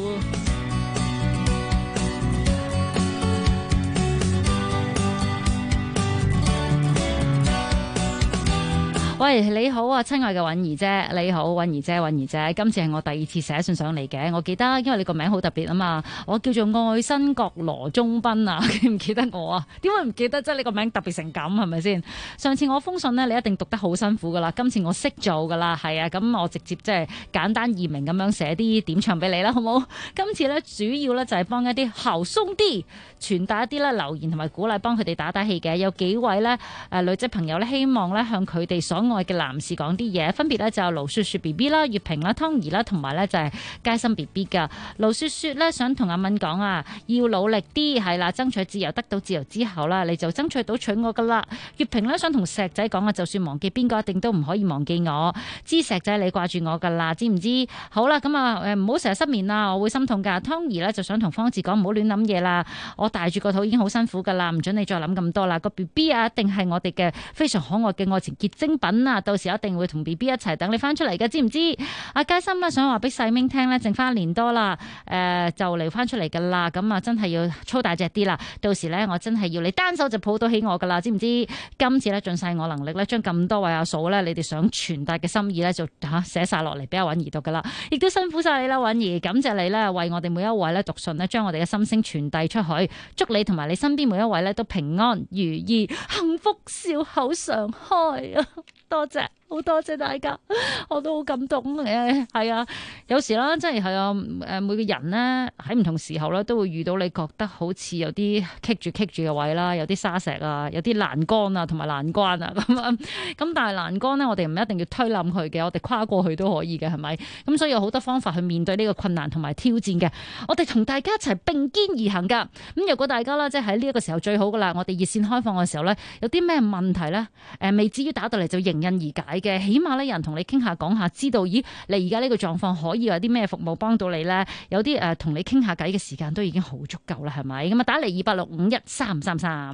喂，你好啊，親愛嘅允兒姐，你好，允兒姐，允兒姐，今次係我第2次寫信上嚟嘅，我記得，因為你個名好特別啊嘛，我叫做愛新覺羅中斌啊，記唔記得我啊？點會唔記得啫？你個名特別成咁，係咪先？上次我封信呢，你一定讀得好辛苦噶啦，今次我識做噶啦，係啊，咁我直接即係簡單易明咁樣寫啲點唱俾你啦，好冇？今次呢，主要呢就係幫一啲後鬆啲傳達一啲咧留言同埋鼓勵，幫佢哋打打氣嘅，有幾位呢女仔朋友呢，希望呢向佢哋所愛嘅男士講啲嘢，分別咧就有盧雪雪 B B 啦、月平啦、湯兒啦，同埋咧就係佳心 B B 噶。盧雪雪咧想同阿敏講啊，要努力啲，係啦，爭取自由，得到自由之後啦，你就爭取到娶我噶啦。月平咧想同石仔講啊，就算忘記邊個，一定都唔可以忘記我。知石仔你掛住我噶啦，知唔知？好啦，咁啊唔好成日失眠啦，我會心痛噶。湯兒咧就想同方志講唔好亂諗嘢啦，我大住個肚已經好辛苦噶啦，唔准你再諗咁多啦。個 B B 啊，一定係我哋嘅非常可愛嘅愛情結晶品啊！到時一定會同 B B 一齊等你翻出嚟嘅，知唔知？阿佳心啦，想話俾細明聽咧，剩翻1年多啦，就嚟翻出嚟噶啦，咁啊真係要操大隻啲啦。到時咧，我真係要你單手就抱到起我噶啦，知唔知？今次咧盡晒我能力咧，將咁多位阿嫂咧，你哋想傳達嘅心意咧，就寫晒落嚟俾阿允兒讀噶啦。亦都辛苦晒你啦，允兒，感謝你咧，為我哋每一位咧讀信咧，將我哋嘅心聲傳遞出去。祝你同埋你身邊每一位咧都平安如意、幸福、笑口常開啊！多謝，好多謝大家，我都好感動嘅。係啊，有時啦，真係係啊，每個人咧喺唔同時候咧，都會遇到你覺得好似有啲棘住嘅位啦，有啲沙石啊，有啲欄杆啊，同埋難關啊咁啊。咁但係欄杆咧，我哋唔一定要推冧佢嘅，我哋跨過去都可以嘅，係咪？咁所以有好多方法去面對呢個困難同埋挑戰嘅。我哋同大家一齊並肩而行噶。咁如果大家啦，即係喺呢一個時候最好噶啦，我哋熱線開放嘅時候咧，有啲咩問題咧？未至於打到嚟就迎刃而解嘅，起碼咧有人同你傾下講下，知道咦你而家呢個狀況可以有啲咩服務幫到你咧？有啲同你傾下偈嘅時間都已經好足夠啦，係咪？咁啊打嚟28651333。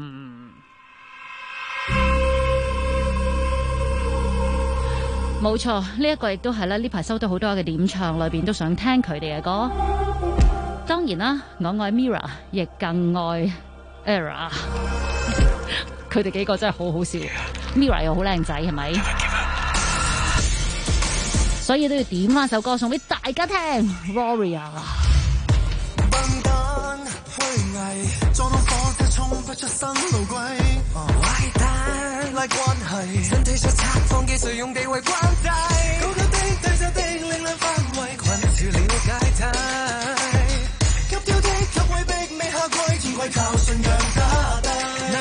冇錯，呢一個亦都係咧，呢排收到好多嘅點唱，裏邊都想聽佢哋嘅歌。當然啦，我愛 Mira， 亦更愛 Era。佢哋幾個真係好好笑 ，Mira 又好靚仔，係咪？所以都要點翻首歌送俾大家聽 ，Warrior。笨蛋虛偽，撞到火車衝不出新路軌，壞蛋拉關係，身體出拆放技術用地位關制，高級的對手的力量範圍，困住了解體，急跳的給位逼未下跪，天規靠信仰打低。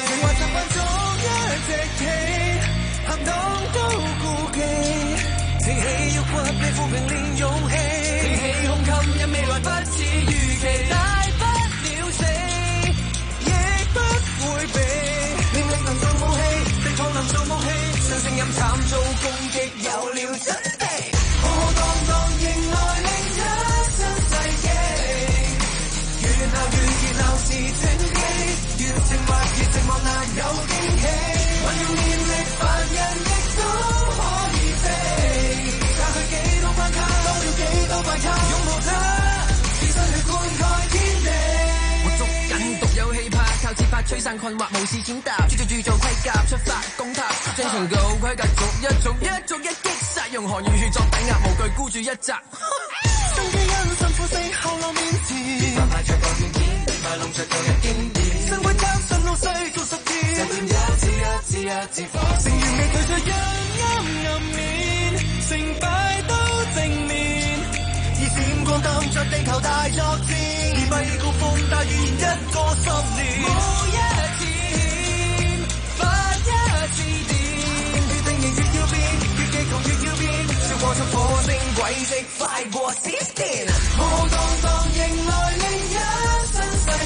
行動都顧忌，挺起腰骨，你撫平練勇氣，挺起胸襟，因未來不似預期，大不了死，亦不會避，念力能做武器，力創能做武器，將聲音慘遭攻擊，有了準備，浩浩蕩蕩迎來另一新世紀，越鬧越熱鬧是傳奇，越靜默越寂寞難有驚喜。運用念力，凡人亦都可以飛。隔去幾多關卡，都要幾多關卡。擁抱它，以身去灌溉天地。我捉緊獨有氣魄，靠節拍吹散困惑，無視踐踏。鑄造盔甲，出發攻塔。將程舊規格逐一擊殺，用寒與血作抵押，無懼孤注一擲。生基因辛苦死後浪面前，別怕排除個軟件，別怕弄出個人經典。生會擔心老細做實驗，實驗一次火，成員未退出陰暗面，成敗都正面，以閃光燈着地球大作戰，而咪高峰大預言一個10年，冇一次欠，發一次電，越定型越要變，越激動越要變，超過出火星軌跡，快過閃電，浩浩蕩蕩迎來另一新世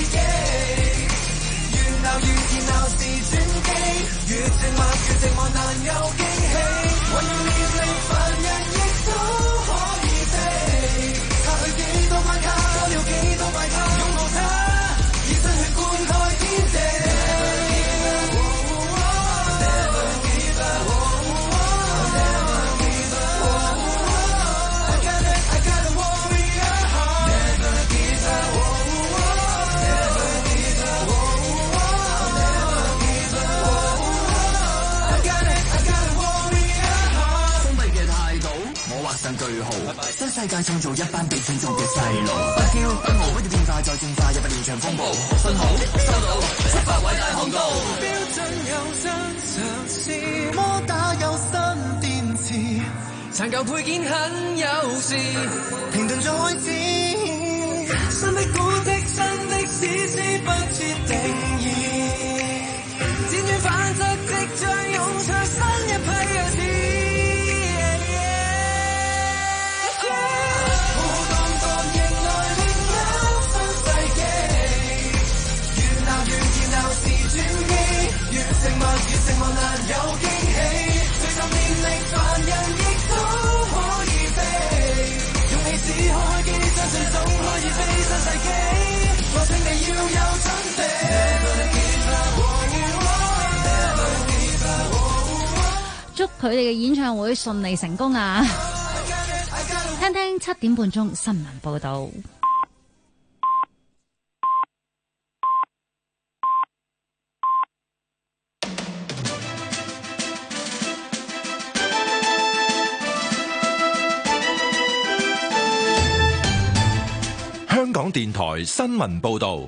創造一班被創造嘅細路。不驕不傲，不要變化再進化，入不連場風暴。信號收到，出發偉大航道。標準有新嘗試，摩打有新電池，殘舊配件很有事，停頓再開始。新的古蹟，新的史詩不設定義，輾轉反側即將湧出新一批嘅事。寂寞難有驚喜，隨着念力凡人亦都可以飛，勇氣只開機，相信總可以飛新世紀，我請你要有準備。 祝佢哋嘅演唱會順利成功啊！聽聽7點半鐘新聞報道。 香港電台新聞報道，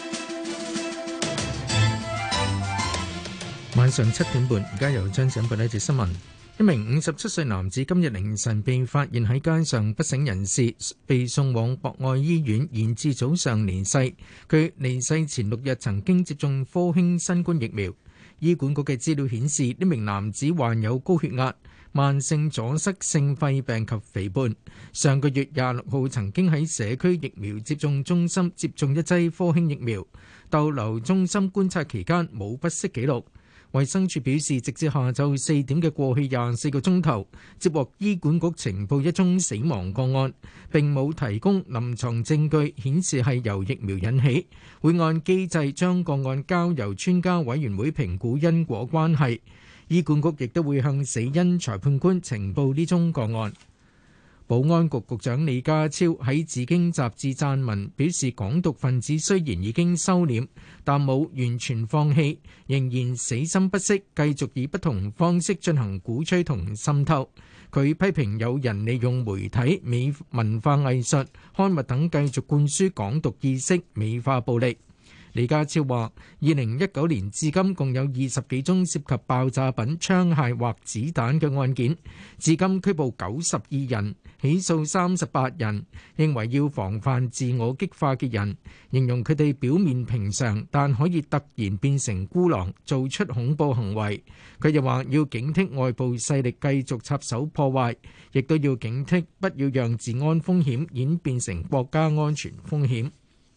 晚上7點半，而家由張展報呢節新聞。一名57歲男子今日凌晨被發現喺街上不省人事，被送往博愛醫院，延至早上離世。佢離世前6日曾經接種科興新冠疫苗。醫管局嘅資料顯示，呢名男子患有高血壓、慢性阻塞性肺病及肥胖。上個月26號曾經喺社區疫苗接種中心接種1劑科興疫苗，逗留中心觀察期間冇不適記錄。衛生署表示，直至下晝4點嘅過去24個鐘頭，接獲醫管局呈報1宗死亡個案，並冇提供臨床證據顯示係由疫苗引起，會按機制將個案交由專家委員會評估因果關係。醫管局亦都會向死因裁判官呈報呢宗個案。保安局局長李家超喺紫荊雜誌撰文表示，港獨分子雖然已經收斂，但冇完全放棄，仍然死心不息，繼續以不同方式進行鼓吹同滲透。佢批評有人利用媒體、文化藝術、刊物等繼續灌輸港獨意識，美化暴力。李家超話：2019年至今共有20幾宗涉及爆炸品、槍械或子彈嘅案件，至今拘捕92人，起訴38人。認為要防範自我激化嘅人，形容佢哋表面平常，但可以突然變成孤狼，做出恐怖行為。佢又話要警惕外部勢力繼續插手破壞，亦都要警惕不要讓治安風險演變成國家安全風險。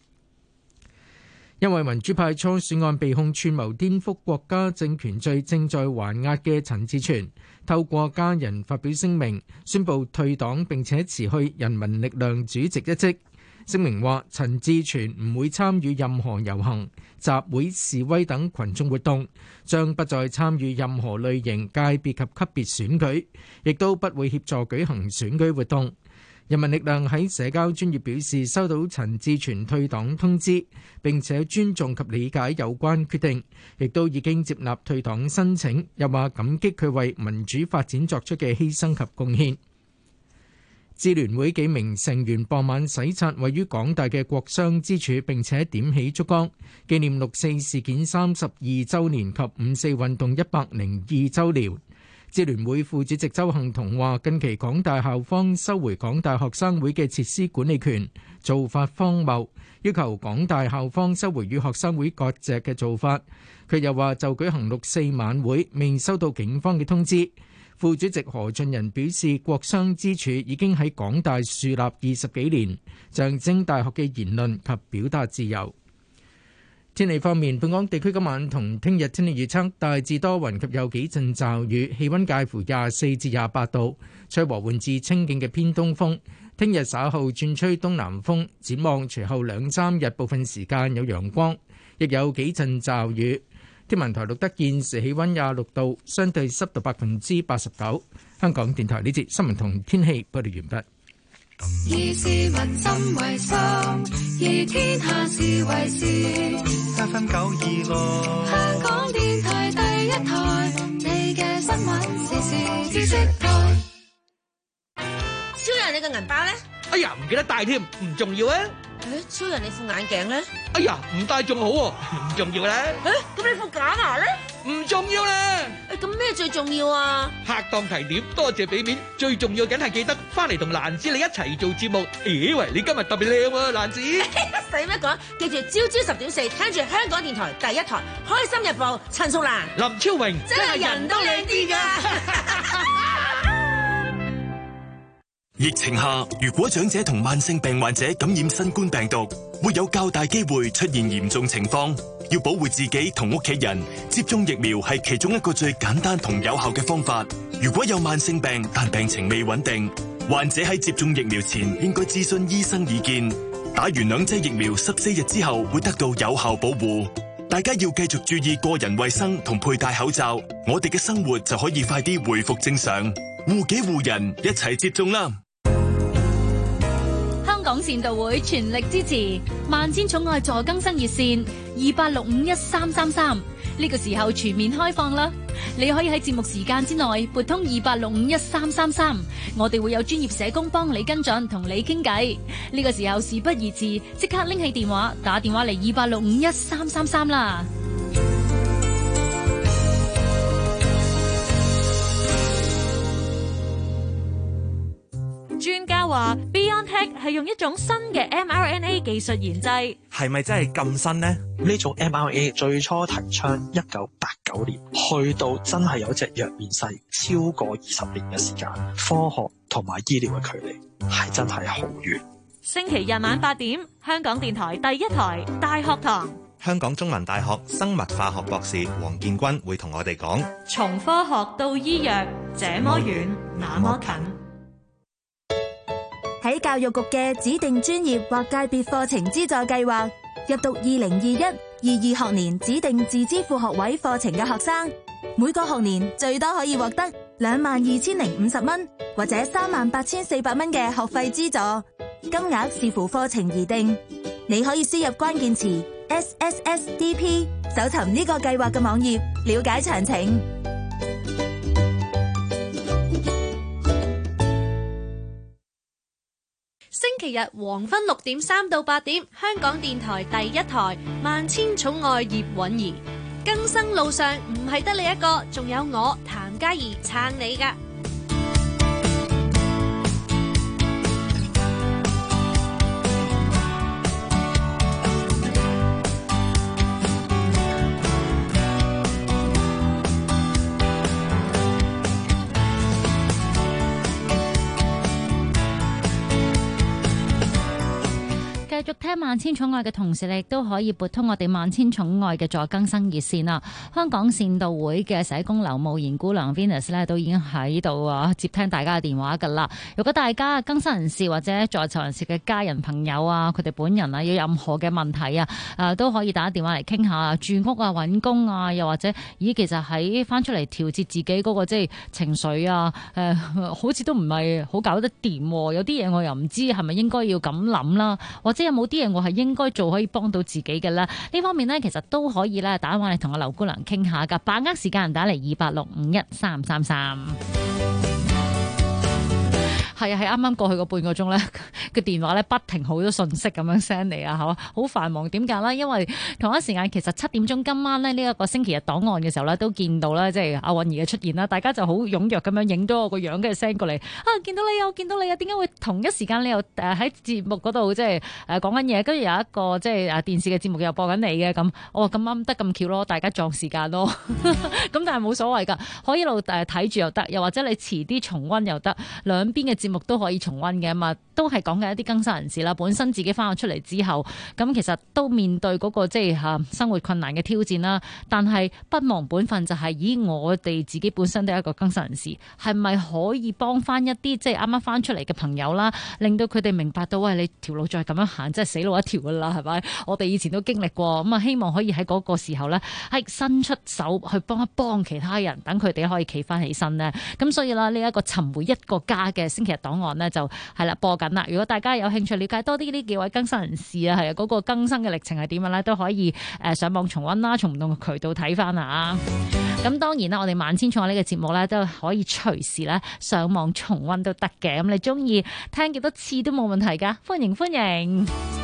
因為民主派初選案被控串謀顛覆國家政權罪正在還押嘅陳志全，透過家人發表聲明，宣布退黨並且辭去人民力量主席一職。聲明話，陳志全唔會參與任何遊行、集會、示威等群眾活動，將不再參與任何類型、界別及級別選舉，亦都不會協助舉行選舉活動。人民力量喺社交專頁表示收到陳志全退黨通知，並且尊重及理解有關決定，亦都已經接納退黨申請，又話感激佢為民主發展作出嘅犧牲及貢獻。支聯會幾名成員傍晚洗刷位於港大嘅國殤之柱，並且點起燭光，紀念6·4事件32週年及5·4運動102週年。支聯會副主席鄒幸彤話：近期港大校方收回港大學生會嘅設施管理權，做法荒謬，要求港大校方收回與學生會割席嘅做法。佢又話就舉行6·4晚會，未收到警方嘅通知。副主席何俊仁表示，國殤之柱已經喺港大樹立20幾年，象徵大學嘅言論及表達自由。天氣方面，本港地區今晚同聽日天氣預測大致多雲及有幾陣驟雨，氣溫介乎24至28度，吹和緩至清勁嘅偏東風。聽日稍後轉吹東南風，展望隨後2-3日部分時間有陽光，亦有幾陣驟雨。天文台錄得現時氣溫26度，相對濕度89%。香港電台呢節新聞同天氣報道完畢。 以市民心為心，以天下事為事。8分926，香港電台第一台，你嘅新聞時事知識台。 超人，你個銀包呢？ 哎呀，唔記得帶添，唔重要啊。 超人你副眼鏡咧？ 哎呀，唔戴仲好喎，唔重要啦。 咁你副假牙咧？ 唔重要啦。 咁咩最重要啊？ 客當提點，多謝俾面，最重要梗係記得翻嚟同蘭子你一齊做節目。咦喂，你今日特別靚喎，蘭子。 使乜講？記住朝10點4聽住香港電台第一台《開心日報》，陳淑蘭、 林超榮， 真係人都靚啲㗎。 疫情下，如果長者同慢性病患者感染新冠病毒，會有較大機會出現嚴重情況。要保護自己同屋企人，接種疫苗係其中一個最簡單同有效嘅方法。如果有慢性病但病情未穩定，患者喺接種疫苗前應該諮詢醫生意見。打完2劑疫苗14日之後會得到有效保護。大家要繼續注意個人衛生同佩戴口罩，我哋嘅生活就可以快啲回復正常。護己護人，一齊接種啦！ 香港善導會全力支持萬千寵愛助更生熱線28651333，呢個時候全面開放啦！你可以喺節目時間之內撥通28651333，我哋會有專業社工幫你跟進，同你傾偈。呢個時候事不宜遲，即刻拎起電話打電話嚟28651333啦！ 專家話 BioNTech 係用一種新嘅 mRNA 技術研製， 係咪真係咁新呢？呢種 mRNA 最初提倡1989年，去到真係有隻藥面世超過20年嘅時間，科學同埋醫療嘅距離係真係好遠。 星期日晚8點，香港電台第一台大學堂， 香港中文大學生物化學博士黃建軍會同我哋講： 從科學到醫藥，這麼遠那麼近。 喺教育局嘅指定專業或界別課程資助計劃入讀2021-22學年指定自資副學位課程嘅學生，每個學年最多可以獲得22,050蚊或者38,400蚊嘅學費資助，金額視乎課程而定。你可以輸入關鍵詞 SSSDP 搜尋呢個計劃嘅網頁，了解詳情。 星期日黃昏6點3到8點，香港電台第一台萬千寵愛葉韻儀。更生路上唔係得你一個，仲有我譚嘉儀撐你㗎。 繼續聽萬千寵愛嘅同時，你亦都可以撥通我哋萬千寵愛嘅助更生熱線啦。香港善導會嘅社工劉慕賢姑娘 Venus 咧都已經喺度接聽大家嘅電話噶啦。如果大家更生人士或者在囚人士嘅家人朋友啊，佢哋本人啊有任何嘅問題啊，都可以打電話嚟傾下住屋啊、揾工啊，又或者其實喺翻出嚟調節自己嗰個即係情緒啊，好似都唔係好搞得掂。有啲嘢我又唔知係咪應該要咁諗啦，或者有冇啲嘢我係應該做可以幫到自己嘅咧？呢方面呢，其實都可以咧打電話嚟同阿劉姑娘傾下噶，把握時間打嚟28651333。係啊，係啱啱過去個半個鐘咧，個電話咧不停好多信息咁樣 send 嚟啊，好繁忙。點解咧？因為同一時間其實7點鐘今晚咧呢一個星期日檔案嘅時候咧，都見到咧即係阿韻儀嘅出現啦，大家就好踴躍咁樣影咗我個樣，跟住 send 過嚟啊，見到你又見到你啊，點解會同一時間你又喺節目嗰度即係講緊嘢，跟住有一個即係電視嘅節目又播緊你嘅咁，我話咁啱得咁巧咯，大家撞時間咯，咁但係冇所謂㗎，可以一路睇住又得，又或者你遲啲重溫又得，兩邊嘅節目都可以重溫嘅嘛，都係講緊一啲更生人士啦，本身自己翻咗出嚟之後，咁其實都面對嗰個即係生活困難嘅挑戰啦。但係不忘本分就係，以我哋自己本身都係一個更生人士，係咪可以幫翻一啲即係啱啱翻出嚟嘅朋友啦，令到佢哋明白到喂，你條路再咁樣行，即係死路一條噶啦，係咪？我哋以前都經歷過，咁啊希望可以喺嗰個時候咧，係伸出手去幫一幫其他人，等佢哋可以企翻起身咧。咁所以啦，呢一個尋回一個家嘅星期日檔案呢，就係啦播緊緊啦。如果大家有興趣了解多啲呢幾位更新人士啊，係嗰個更新嘅歷程係點樣咧，都可以上網重溫啦，從唔同嘅渠道睇翻啊。咁當然啦，我哋萬千寵愛呢個節目咧都可以隨時咧上網重溫都得嘅。咁你中意聽幾多次都冇問題噶，歡迎歡迎。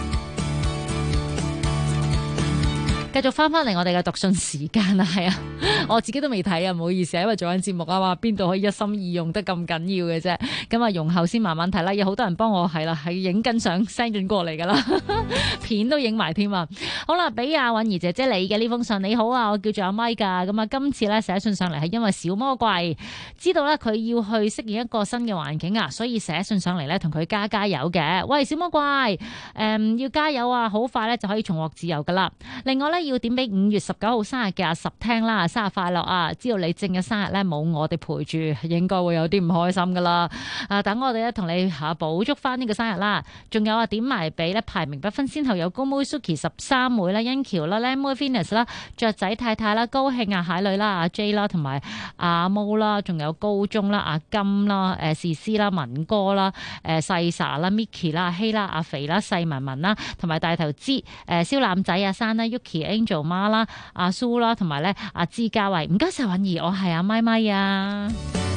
繼續翻嚟我哋嘅讀信時間啊，係啊，我自己都未睇啊，唔好意思，因為做緊節目啊嘛，邊度可以一心二用得咁緊要嘅啫？咁啊，容後先慢慢睇啦。有好多人幫我係啦，係影緊相 send 轉過嚟噶啦，片都影埋添啊。好啦，俾阿韻儀姐姐你嘅呢封信，你好啊，我叫做阿咪噶。咁啊，今次咧寫信上嚟係因為小魔怪知道咧佢要去適應一個新嘅環境啊，所以寫信上嚟咧同佢加油嘅。喂，小魔怪，要加油啊！好快咧就可以重獲自由噶啦。另外咧，要點俾5月19號生日嘅阿十聽啦，生日快樂啊！知道你正嘅生日咧冇我哋陪住，應該會有啲唔開心噶啦。等我哋咧同你補祝翻呢個生日啦。仲有啊，點埋俾咧排名不分先後有高妹 Suki 13妹啦、欣喬啦、靚妹 Venus 啦、雀仔太太啦、高興啊、蟹女啦、阿 J 啦同埋阿毛啦，仲有高中啦、阿金啦、士師啦、文哥啦、細 sa 啦、Micky 啦、阿希啦、阿肥啦、細文文啦，同埋大頭枝燒腩仔阿珊啦、Yuki Angel 媽啦、阿蘇啦，同埋咧阿芝嘉慧，唔該晒韻儀，我係阿咪咪啊。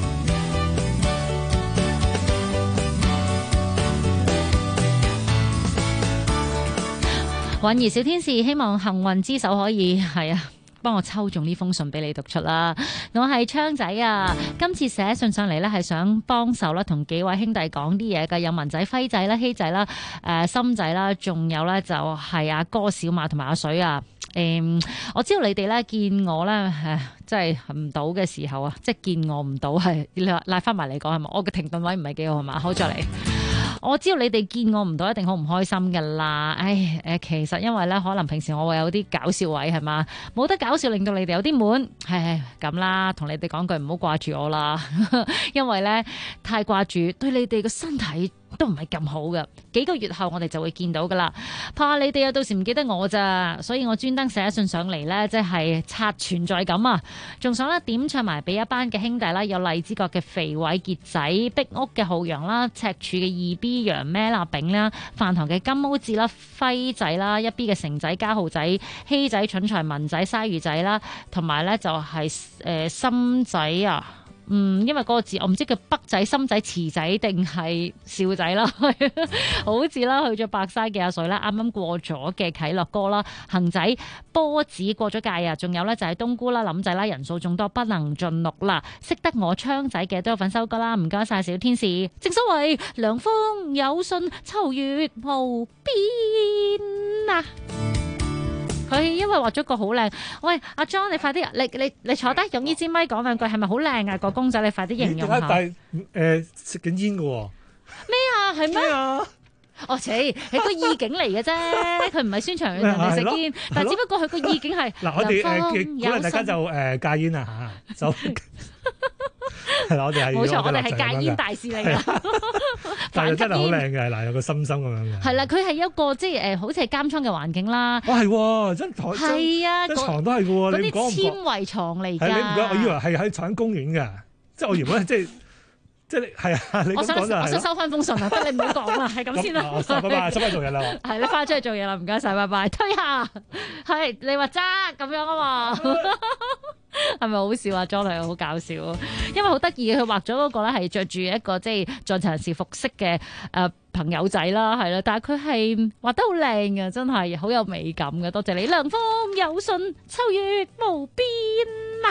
韻儀小天使，希望幸運之手可以係啊，幫我抽中呢封信俾你讀出啦。我係昌仔啊，今次寫信上嚟咧係想幫手啦，同幾位兄弟講啲嘢㗎，有文仔、輝仔啦、希仔啦、心仔啦，仲有咧就係阿哥小馬同埋阿水啊。我知道你哋咧見我咧即係唔到嘅時候啊，即係見我唔到係拉翻埋嚟講係嘛？我嘅停頓位唔係幾好係嘛？好，再嚟。我知道你哋見我唔到一定好唔開心㗎啦。其實因為咧可能平時我會有啲搞笑位係嘛，冇得搞笑令到你哋有啲悶，係咁啦。同你哋講句唔好掛住我啦，因為咧太掛住對你哋個身體都唔係咁好㗎。幾個月後我哋就會見到㗎啦，怕你哋有到時唔記得我咋，所以我專登寫信上嚟咧，即係刷存在感啊！仲想咧點唱埋俾一班嘅兄弟啦，有荔枝角嘅肥偉傑仔、壁屋嘅浩洋啦、赤柱嘅2B 楊咩啦、炳啦、飯堂嘅金毛子啦、輝仔啦、1B 嘅成仔、家豪仔、希仔、蠢材文仔、鯊魚仔啦，同埋咧就係心仔啊。因為嗰個字我唔知叫北仔、心仔、慈仔定係少仔啦，好似啦去咗白沙嘅阿水啦，啱啱過咗嘅啟樂哥啦、恒仔、波子過咗界啊，仲有咧就係冬菇啦、林仔啦，人數眾多不能盡錄啦，識得我昌仔嘅都有份收歌啦，唔該晒小天使。正所謂涼風有信，秋月無邊啊！佢因為畫咗個好靚，喂阿 John 你快啲，你坐低用呢支咪講兩句，係咪好靚啊個公仔？你快啲形容下。 但係食緊煙嘅喎。 咩啊？係咩啊？哦，係個意境嚟嘅啫，佢唔係宣傳人哋食煙，但係只不過佢個意境係嗱，我哋鼓勵大家就戒煙啊嚇，就係啦，我哋係冇錯， 我哋係戒煙大使嚟㗎。 但係真係好靚嘅，嗱有個心心咁樣嘅。 係啦，佢係一個即係好似係監倉嘅環境啦。 哦係喎，真台係啊， 張牀都係嘅喎， 嗰啲纖維床嚟㗎。 係你唔講，我以為係喺坐緊公園㗎，即係我原本即係係啊，你咁講就係。 我想收翻封信啊，得你唔好講啦，係咁先啦。 拜拜，出翻做嘢啦。係你翻出去做嘢啦，唔該晒，拜拜。推下係你話揸咁樣啊嘛。係咪好笑啊？裝嚟好搞笑，因為好得意，佢畫咗嗰個咧係着住一個即係在場人士服飾嘅朋友仔啦，係啦，但係佢係畫得好靚嘅，真係好有美感嘅。多謝你，涼風有信，秋月無邊啊！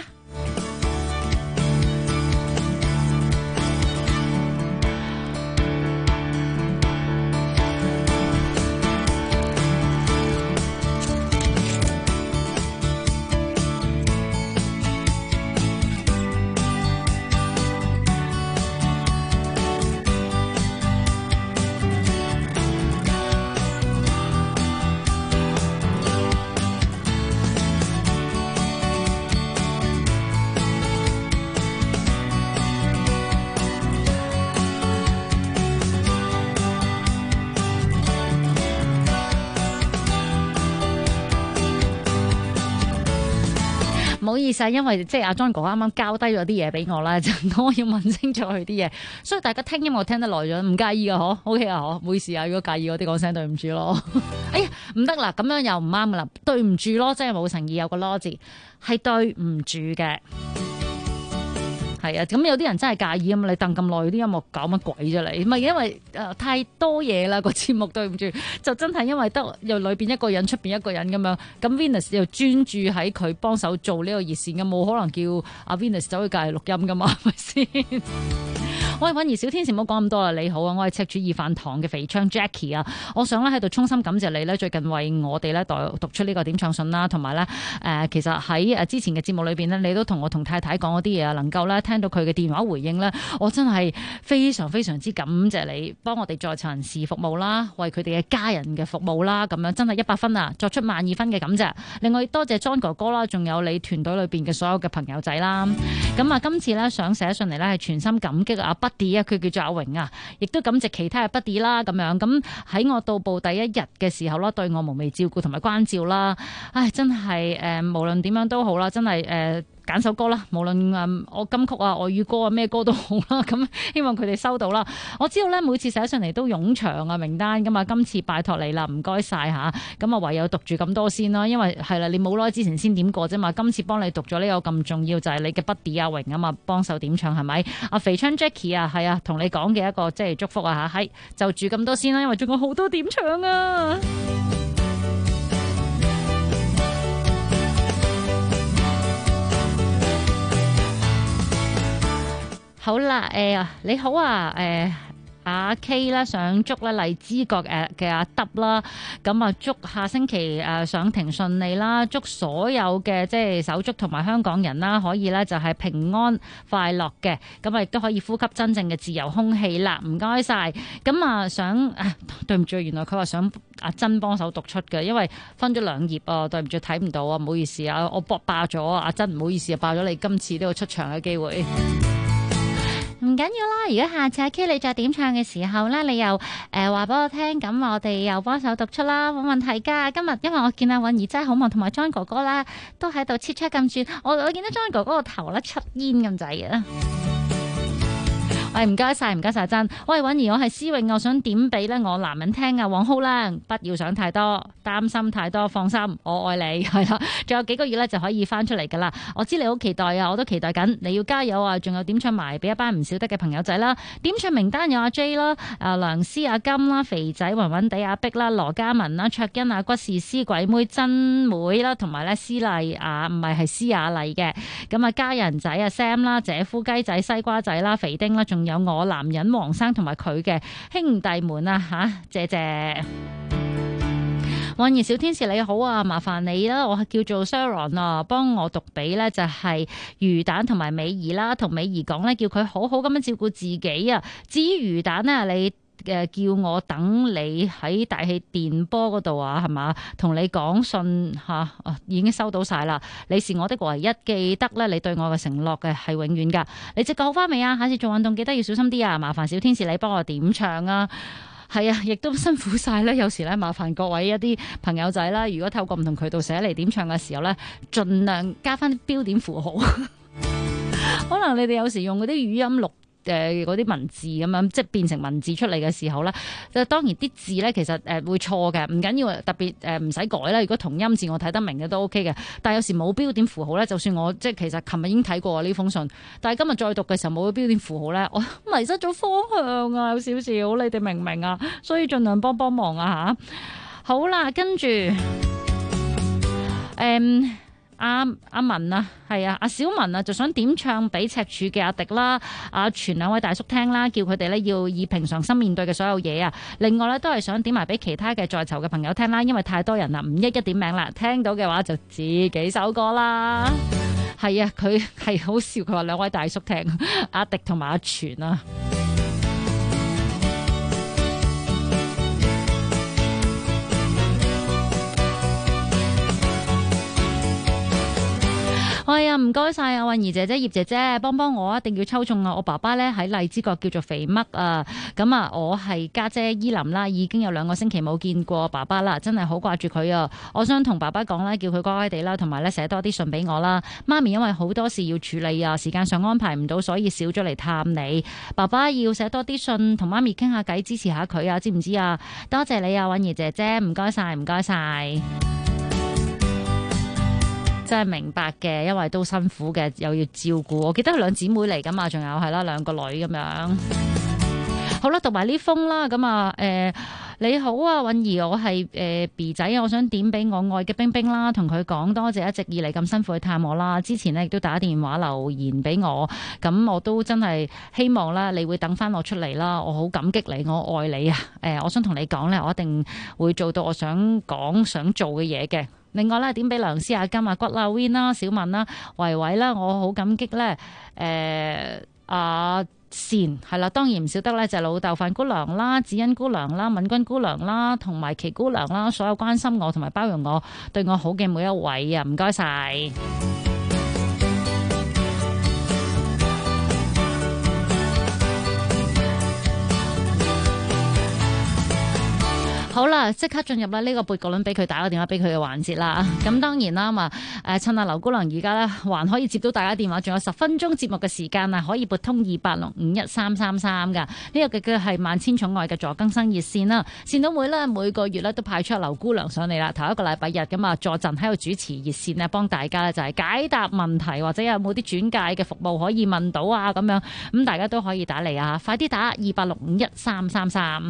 唔好意思啊，因為即係阿 John 哥啱啱交低咗啲嘢俾我啦，就我要問清楚佢啲嘢，所以大家聽音樂聽得耐咗，唔介意噶嗬 ？OK 啊嗬，唔好意思啊，如果介意我啲講聲對唔住咯。哎呀，唔得啦，咁樣又唔啱噶啦，對唔住咯，真係冇誠意，有個囉字係對唔住嘅。係啊，咁有啲人真係介意啊嘛！你等咁耐啲音樂搞乜鬼啫你？唔係因為太多嘢啦個節目，對唔住，就真係因為得又裏邊一個人，出邊一個人咁樣。咁 Venus 又專注喺佢幫手做呢個熱線嘅，冇可能叫阿 Venus 走去隔離錄音噶嘛？係咪先？我係允兒小天使，唔好講咁多啦。你好啊，我係赤柱意飯堂嘅肥昌 Jackie 啊。我想咧喺度衷心感謝你咧，最近為我哋咧讀出呢個點唱信啦，同埋咧其實喺之前嘅節目裏邊咧，你都同我同太太講嗰啲嘢啊，能夠咧聽到佢嘅電話回應咧，我真係非常非常之感謝你，幫我哋在囚人士服務啦，為佢哋嘅家人嘅服務啦，咁樣真係100分啊，作出12000分嘅感謝。另外多謝 John 哥哥啦，仲有你團隊裏邊嘅所有嘅朋友仔啦。咁啊，今次咧想寫信嚟咧係全心感激阿 Buddy 啊，佢叫做阿榮啊，亦都感謝其他嘅 Buddy 啦，咁樣咁喺我到埗第一日嘅時候啦，對我無微照顧同埋關照啦，唉，真係無論點樣都好啦，真係揀首歌啦，無論我金曲啊、外語歌啊、咩歌都好啦，咁希望佢哋收到啦。我知道咧，每次寫上嚟都冗長啊名單噶嘛，今次拜託你啦，唔該晒吓。咁啊唯有讀住咁多先啦，因為係啦，你冇耐之前先點過啫嘛，今次幫你讀咗呢個咁重要就係你嘅 Buddy 阿榮啊嘛，幫手點唱係咪？阿肥昌 Jackie 啊，係啊，同你講嘅一個即係祝福啊吓，係就住咁多先啦，因為仲有好多點唱啊。好啦，你好啊，阿 K 啦，想祝咧荔枝角嘅阿德啦，咁啊祝下星期上庭順利啦，祝所有嘅即係手足同埋香港人啦，可以咧就係平安快樂嘅，咁啊亦都可以呼吸真正嘅自由空氣啦，唔該晒。咁啊想對唔住，原來佢話想阿珍幫手讀出嘅，因為分咗2頁啊，對唔住睇唔到啊，唔好意思啊，我霸咗阿珍，唔好意思啊，霸咗你今次呢個出場嘅機會。唔緊要啦，如果下次阿 K 你再點唱嘅時候咧，你又話俾我聽，咁我哋又幫手讀出啦，冇問題噶。今日因為我見阿允兒真係好忙，同埋 John 哥哥啦都喺度切出咁轉，我見到 John 哥哥個頭咧出煙咁滯啊！喂，唔該晒，唔該晒真。喂，允兒，我係思穎，我想點俾咧我男人聽啊，黃浩亮，不要想太多，擔心太多，放心，我愛你，係啦，仲有幾個月咧就可以翻出嚟噶啦。我知你好期待啊，我都期待緊，你要加油啊！仲有點唱埋俾一班唔少得嘅朋友仔啦。點唱名單有阿 J 啦、梁思、阿金啦、肥仔、雲雲地、阿碧啦、羅嘉文啦、卓欣、阿骨士、師鬼妹、真妹啦，同埋咧施麗啊，唔係施雅麗嘅。咁啊，家人仔啊 Sam 啦、姐夫雞仔、西瓜仔啦、肥丁啦，仲有我男人黃生同埋佢嘅兄弟們啊吓，謝謝。幻兒小天使你好啊，麻煩你啦，我係叫做 Sharon 啊，幫我讀俾呢就係魚蛋同埋美儀啦，同美儀講呢，叫佢好好咁樣照顧自己啊。至於魚蛋呢，你叫我等你喺大氣電波嗰度啊，係嘛？同你講信吓，已經收到晒啦。你是我的唯一，記得咧，你對我嘅承諾嘅係永遠噶。你隻腳好返未啊？下次做運動記得要小心啲啊！麻煩小天使你幫我點唱啊！係啊，亦都辛苦晒咧。有時咧，麻煩各位一啲朋友仔啦，如果透過唔同渠道寫嚟點唱嘅時候咧，盡量加翻啲標點符號。可能你哋有時用嗰啲語音錄嗰啲文字咁樣，即係變成文字出嚟嘅時候咧，就當然啲字咧其實會錯嘅，唔緊要，特別唔使改啦。如果同音字我睇得明嘅都 OK 嘅，但係有時冇標點符號咧，就算我即係其實琴日已經睇過呢封信，但係今日再讀嘅時候冇標點符號咧，我迷失咗方向啊，有少少，你哋明唔明啊？所以盡量幫忙啊吓。好啦，跟住阿文啊，係啊，阿小文啊，就想點唱俾赤柱嘅阿迪啦、阿全兩位大叔聽啦，叫佢哋咧要以平常心面對嘅所有嘢啊。另外咧都係想點埋俾其他嘅在囚嘅朋友聽啦，因為太多人啦，唔一一點名啦。聽到嘅話就自己首歌啦。係啊，佢係好笑，佢話兩位大叔聽，阿迪同埋阿全啊。 係啊，唔該晒啊，韻儀姐姐、葉姐姐，幫我一定要抽中啊！我爸爸咧喺荔枝角叫做肥嘜啊，咁啊，我係家姐依林啦，已經有2個星期冇見過爸爸啦，真係好掛住佢啊！我想同爸爸講咧，叫佢乖乖地啦，同埋咧寫多啲信俾我啦。媽咪因為好多事要處理啊，時間上安排唔到，所以少咗嚟探你。爸爸要寫多啲信，同媽咪傾下偈，支持下佢啊，知唔知啊？多謝你啊，韻儀姐姐，唔該晒，唔該晒。真係明白嘅，因為都辛苦嘅，又要照顧。我記得佢2姊妹嚟噶嘛，仲有係啦2個女咁樣。好啦，讀埋呢封啦。咁啊，你好啊，韻儀，我係B 仔，我想點俾我愛嘅冰冰啦，同佢講多謝一直以嚟咁辛苦去探我啦。之前呢亦都打電話留言俾我，咁我都真係希望啦，你會等翻我出嚟啦。我好感激你，我愛你啊！我想同你講呢，我一定會做到我想講想做嘅嘢嘅。另外咧，點俾梁思阿金、阿骨啦、Win 啦、小文啦、維維啦，我好感激咧。阿善係啦，當然唔少得咧，就係老豆范姑娘啦、子欣姑娘啦、敏君姑娘啦，同埋琪姑娘啦，所有關心我同埋包容我、對我好嘅每一位啊，唔該晒。好啦，即刻進入啦呢個貝葛倫俾佢打個電話俾佢嘅環節啦。咁當然啦嘛，趁阿劉姑娘而家咧還可以接到大家電話，仲有10分鐘節目嘅時間啊，可以撥通28651333噶。呢個嘅係萬千寵愛嘅助更生熱線啦。善導會咧每個月咧都派出劉姑娘上嚟啦，頭一個禮拜日咁啊，坐陣喺度主持熱線咧，幫大家咧就係解答問題或者有冇啲轉介嘅服務可以問到啊咁樣。咁大家都可以打嚟啊，快啲打28651333。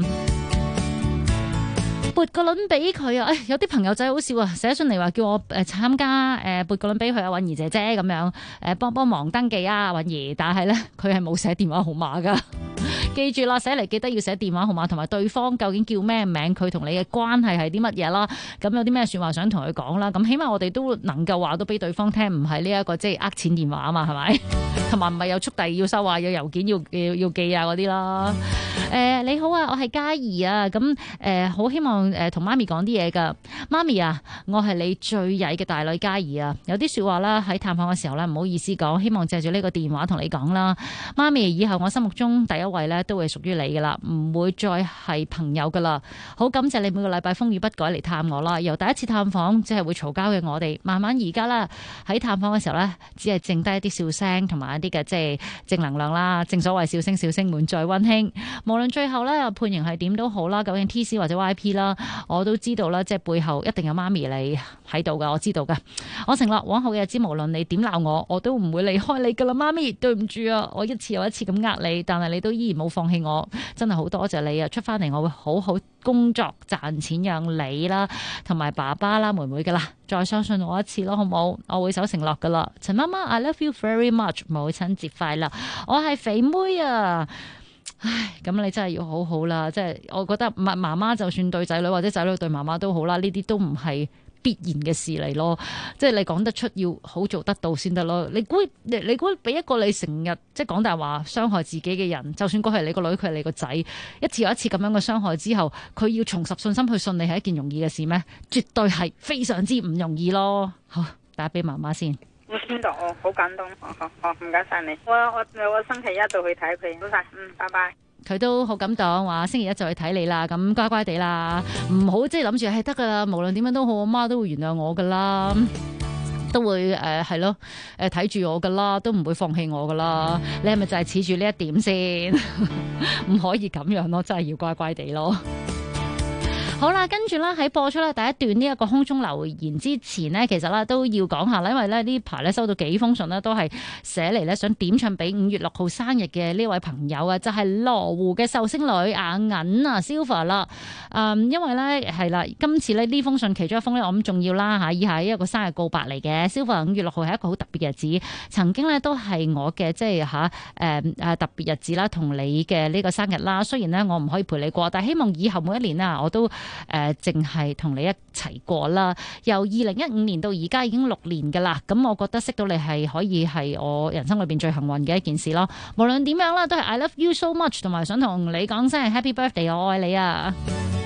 撥個輪俾佢啊！有啲朋友仔好笑啊，寫信嚟話叫我參加撥個輪俾佢啊，韻儀姐姐咁樣幫忙登記啊，韻儀，但係咧佢係冇寫電話號碼噶。記住啦，寫嚟記得要寫電話號碼同埋對方究竟叫咩名，佢同你嘅關係係啲乜嘢啦。咁有啲咩說話想同佢講啦。咁起碼我哋都能夠話到俾對方聽，唔係呢一個即係呃錢電話啊嘛，係咪？同埋唔係有速遞要收啊，有郵件要寄啊嗰啲啦。你好啊，我係嘉怡啊。咁好希望同媽咪講啲嘢噶。媽咪啊，我係你最曳嘅大女嘉怡啊。有啲說話啦喺探訪嘅時候咧唔好意思講，希望借住呢個電話同你講啦。媽咪，以後我心目中第一位咧都會屬於你噶啦，唔會再係朋友噶啦。好感謝你每個禮拜風雨不改嚟探我啦。由第一次探訪即係會嘈交嘅我哋，慢慢而家啦喺探訪嘅時候咧，只係剩低一啲笑聲同埋一啲嘅即係正能量啦。正所謂笑聲滿載溫馨。無論最後咧判刑係點都好啦，究竟 TC 或者 YP 啦，我都知道啦，即係背後一定有媽咪你喺度噶，我知道噶。我承諾往後嘅日子，無論你點鬧我都唔會離開你噶啦，媽咪，對唔住啊，我一次又一次咁呃你，但係你都依然冇放棄我，真係好多謝你啊！出翻嚟我會好好工作賺錢養你啦，同埋爸爸啦、妹妹噶啦，再相信我一次咯，好冇？我會守承諾噶啦。陳媽媽 I love you very much， 母親節快樂！我係肥妹啊！唉，咁你真係要好好啦，即係我覺得媽媽就算對仔女或者仔女對媽媽都好啦，呢啲都唔係必然嘅事嚟咯，即係你講得出要好做得到先得咯。你估俾一個你成日即係講大話傷害自己嘅人，就算嗰係你個女，佢係你個仔，一次又一次咁樣嘅傷害之後，佢要重拾信心去信你係一件容易嘅事咩？絕對係非常之唔容易咯。好，打俾媽媽先。 我聽到，我好感動，好，唔該晒你。我星期一就去睇佢，好晒，拜拜。 佢都好感動，話星期一就去睇你啦，咁乖乖地啦，唔好即係諗住係得噶啦，無論點樣都好，我媽都會原諒我噶啦，都會係咯，睇住我噶啦，都唔會放棄我噶啦。你係咪就係恃住呢一點先？唔可以咁樣咯，真係要乖乖地咯。好啦，跟住咧喺播出咧第一段呢一個空中留言之前呢，其實咧都要講下啦，因為咧呢排咧收到幾封信呢，都係寫嚟咧想點唱俾5月6號生日嘅呢位朋友啊，就係羅湖嘅壽星女阿銀啊 Silver 啦。因為咧係啦，今次咧呢封信其中一封咧我諗重要啦嚇，以下一個生日告白嚟嘅。Silver 5月6號係一個好特別嘅日子，曾經咧都係我嘅即係特別日子啦，同你嘅呢個生日啦。雖然咧我唔可以陪你過，但係希望以後每一年啊我都淨係同你一齊過啦。由2015年到而家已經6年噶啦，咁我覺得識到你係可以係我人生裏邊最幸運嘅一件事咯。無論點樣啦，都係 I love you so much， 同埋想同你講聲 Happy Birthday， 我愛你啊！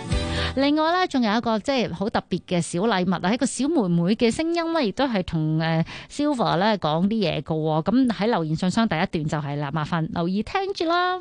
另外咧，仲有一個即係好特別嘅小禮物啊，一個小妹妹嘅聲音咧，亦都係同Silver 咧講啲嘢嘅喎。咁喺留言信箱第一段就係啦，麻煩留意聽住啦。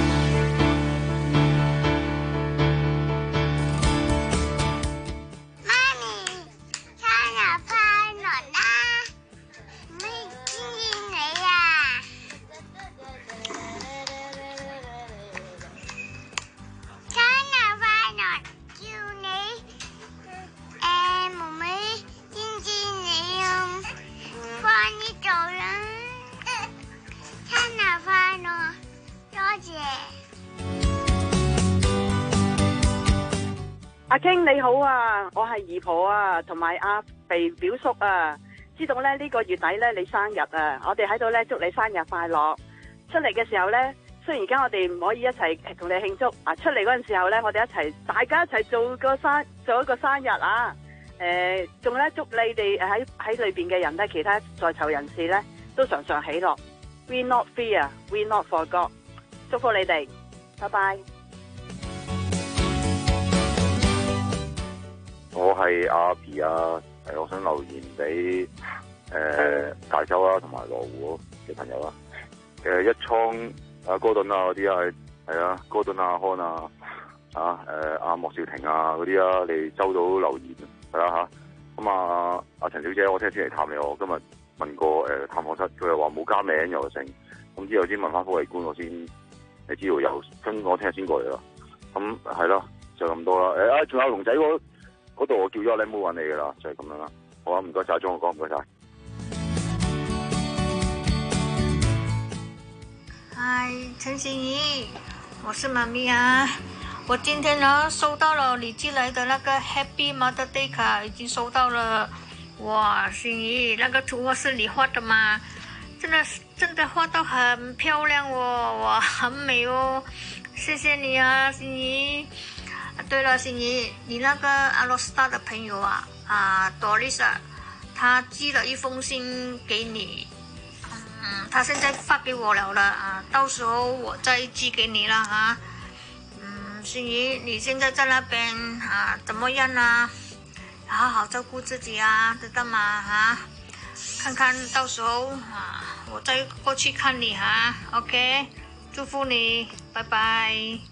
阿傾你好啊，我係姨婆啊，同埋阿肥表叔啊，知道咧呢個月底咧你生日啊，我哋喺度咧祝你生日快樂。出嚟嘅時候咧，雖然而家我哋唔可以一齊同你慶祝，出嚟嗰陣時候咧，我哋大家一齊做一個生日啊！仲咧祝你哋喺裏邊嘅人咧，其他在囚人士咧都常常喜樂。We not fear, we not forgot。祝福你哋，拜拜。 我係阿 B 啊，我想留言俾大洲啦，同埋羅湖嘅朋友啦。一倉阿哥頓啊嗰啲啊，係啊，哥頓啊康啊，阿莫兆庭啊嗰啲啊，你收到留言係啦嚇。咁阿陳小姐，我聽日先嚟探你，我今日問過探訪室，佢又話冇加名又成，咁之後先問翻福利官，我先你知道又跟我聽日先過嚟咯。咁係咯，就咁多啦。仲有龍仔嗰度我叫咗你冇揾你噶啦，就係咁樣啦。好啊，唔該晒，鍾我講唔該晒。 嗨，陳心怡，我是媽咪啊。我今天呢收到了你寄來的那個 Happy Mother Day 卡，已經收到了。哇，心怡，那個圖是你畫的嗎？真的畫到很漂亮哦，哇，很美哦。謝謝你啊，心怡。對了，心怡，你那個阿羅斯塔的朋友啊，Doris，他寄了一封信給你，他現在發給我了啊，到時候我再寄給你啦哈。心怡，你現在在那邊怎麼樣啊？好好照顧自己啊，知道嗎？看看到時候我再過去看你哈。OK， 祝福你，拜拜。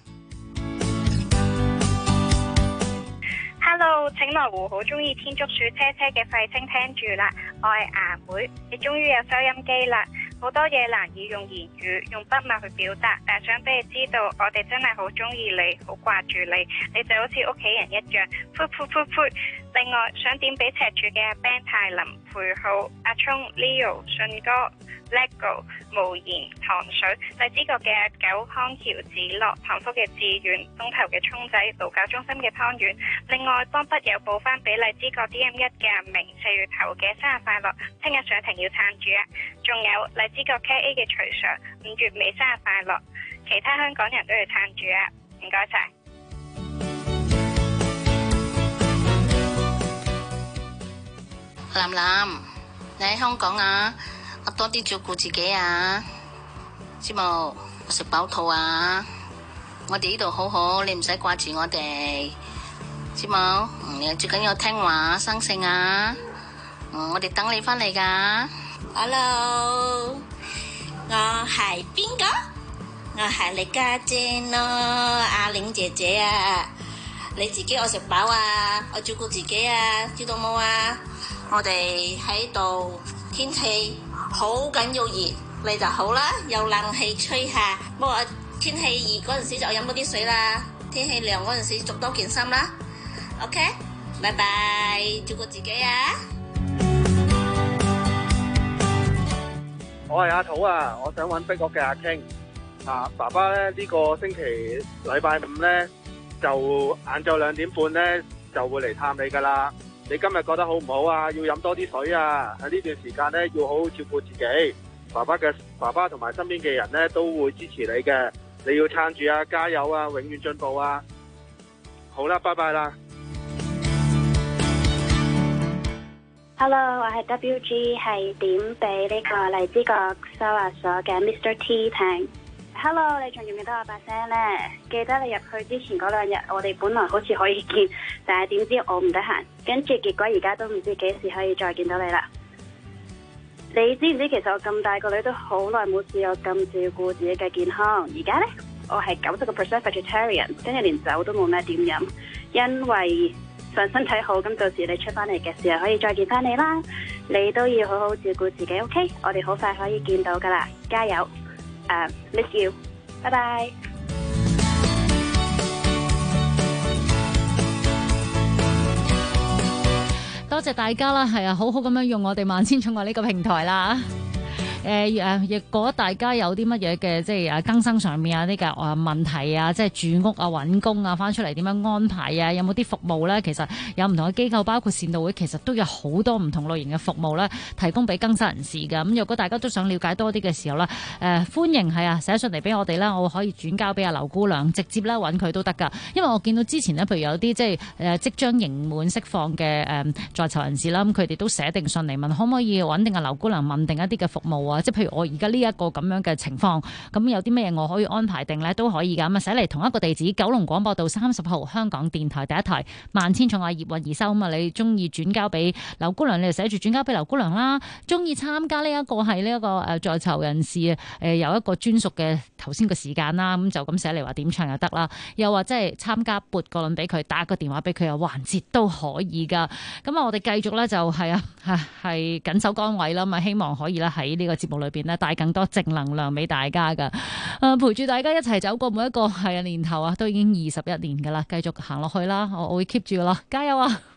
Hello， 請羅湖好中意天竺鼠車車嘅廢青聽住啦，我係牙妹，你終於有收音機啦，好多嘢難以用言語、用筆墨去表達，但係想俾你知道，我哋真係好中意你，好掛住你，你就好似屋企人一樣，噗噗噗噗。另外想點俾赤柱嘅阿 Ben 泰林、裴浩、阿聰、Leo、信哥、Lego、無言、糖水、荔枝角嘅阿九、康橋、子樂、塘福嘅志遠、東頭嘅聰仔、勞教中心嘅湯圓。另外幫筆友報翻俾荔枝角 DM1 嘅阿明4月頭嘅生日快樂，聽日上庭要撐住啊！仲有荔枝角 KA 嘅徐 Sir 5月尾生日快樂，其他香港人都要撐住啊！唔該晒。 林林，你喺香港啊？我多啲照顧自己啊，知冇？我食飽肚啊！我哋呢度好好，你唔使掛住我哋，知冇？你最緊要聽話生性啊！我哋等你返嚟㗎。 Hello， 我係邊個？我係你家姐咯，阿玲姐姐啊！你自己我食飽啊，我照顧自己啊，知道冇啊？我哋喺度天氣好緊要熱，你就好啦，有冷氣吹下。不過天氣熱嗰陣時就飲多啲水啦，天氣涼嗰陣時着多件衫啦。OK， 拜拜，照顧自己啊！ 我係阿土啊，我想揾碧屋嘅阿傾爸爸咧呢個星期禮拜五咧就晏晝2點半咧就會嚟探你噶啦。你今日覺得好唔好啊？要飲多啲水啊！喺呢段時間咧，要好好照顧自己。爸爸同埋身邊嘅人咧，都會支持你嘅。你要撐住啊，加油啊，永遠進步啊！好啦，拜拜啦。 Hello， 我係 WG， 係點俾呢個荔枝角收押所嘅 Mr. T 聽。 Hello， 你仲記唔記得我把聲呢？記得你入去之前嗰2日，我哋本來好似可以見，但係點知我唔得閒，跟住結果而家都唔知幾時可以再見到你啦。你知唔知其實我咁大個女都好耐冇試過咁照顧自己嘅健康？而家呢，我係90% vegetarian， 跟住連酒都冇咩點飲，因為想身體好，咁到時你出翻嚟嘅時候可以再見翻你啦。你都要好好照顧自己 ，OK？ 我哋好快可以見到噶啦，加油！Miss you， 拜拜。 多謝大家啦，係啊，好好咁樣用我哋萬千寵愛呢個平台啦。如果大家有啲乜嘢嘅即係更生上面啊啲嘅問題啊，即係住屋啊、揾工啊，翻出嚟點樣安排啊，有冇啲服務咧？其實有唔同嘅機構，包括善導會，其實都有好多唔同類型嘅服務咧，提供俾更生人士嘅。咁如果大家都想了解多啲嘅時候咧，歡迎係啊寫信嚟俾我哋啦，我可以轉交俾阿劉姑娘，直接咧揾佢都得㗎。因為我見到之前呢，譬如有啲即係即將刑滿釋放嘅在囚人士啦，咁佢哋都寫定信嚟問可唔可以揾定阿劉姑娘問定一啲嘅服務啊。即係譬如我而家呢一個咁樣嘅情況，咁有啲咩我可以安排定咧都可以㗎。咁啊寫嚟同一個地址，九龍廣播道30號，香港電台第一台，萬千寵愛葉韻儀收。咁啊，你中意轉交俾劉姑娘，你就寫住轉交俾劉姑娘啦。中意參加呢一個係呢一個在囚人士有一個專屬嘅頭先嘅時間啦，咁就咁寫嚟話點唱又得啦。又或者係參加撥個輪俾佢，打個電話俾佢嘅環節都可以㗎。咁啊，我哋繼續咧就係緊守崗位啦，咁啊希望可以咧喺呢個節目裏邊咧帶更多正能量俾大家噶，陪住大家一齊走過每一個係年頭啊，都已經21年噶啦，繼續行落去啦，我會 keep 住噶啦，加油啊！